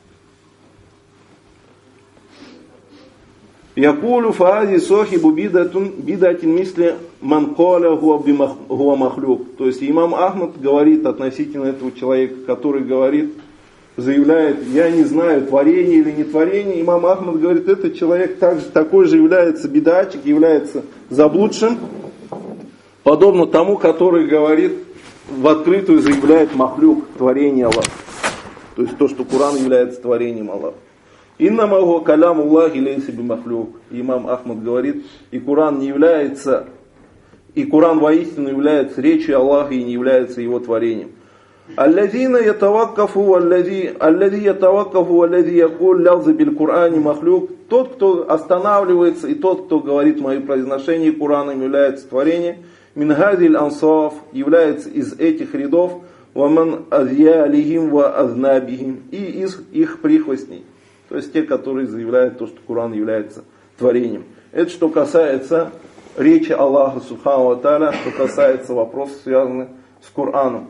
S1: Якулю фаази сохибу бидатин мисли манколя хуа махлюк. То есть имам Ахмад говорит относительно этого человека, который говорит, заявляет, я не знаю, творение или не творение. Имам Ахмад говорит, этот человек также, такой же является бидатчик, является заблудшим, подобно тому, который говорит, в открытую заявляет махлюк, творение Аллаха. То есть то, что Коран является творением Аллаха. Иннама хуа калям Аллахи лейса би махлюк. Имам Ахмад говорит, и Коран не является, и Коран воистину является речью Аллаха и не является его творением. Аллазина ятаваккафу, аллази ятаваккафу, аллази якуль лявза биль Курани махлюк. Тот, кто останавливается, и тот, кто говорит мои произношения Кораном, является творением. Минхазиль ансаф, является из этих рядов, ваман азья алихим ва азнабихим, и из их прихвостней. То есть те, которые заявляют то, что Коран является творением. Это что касается речи Аллаха субхану ва тааля, что касается вопросов, связанных с Кораном.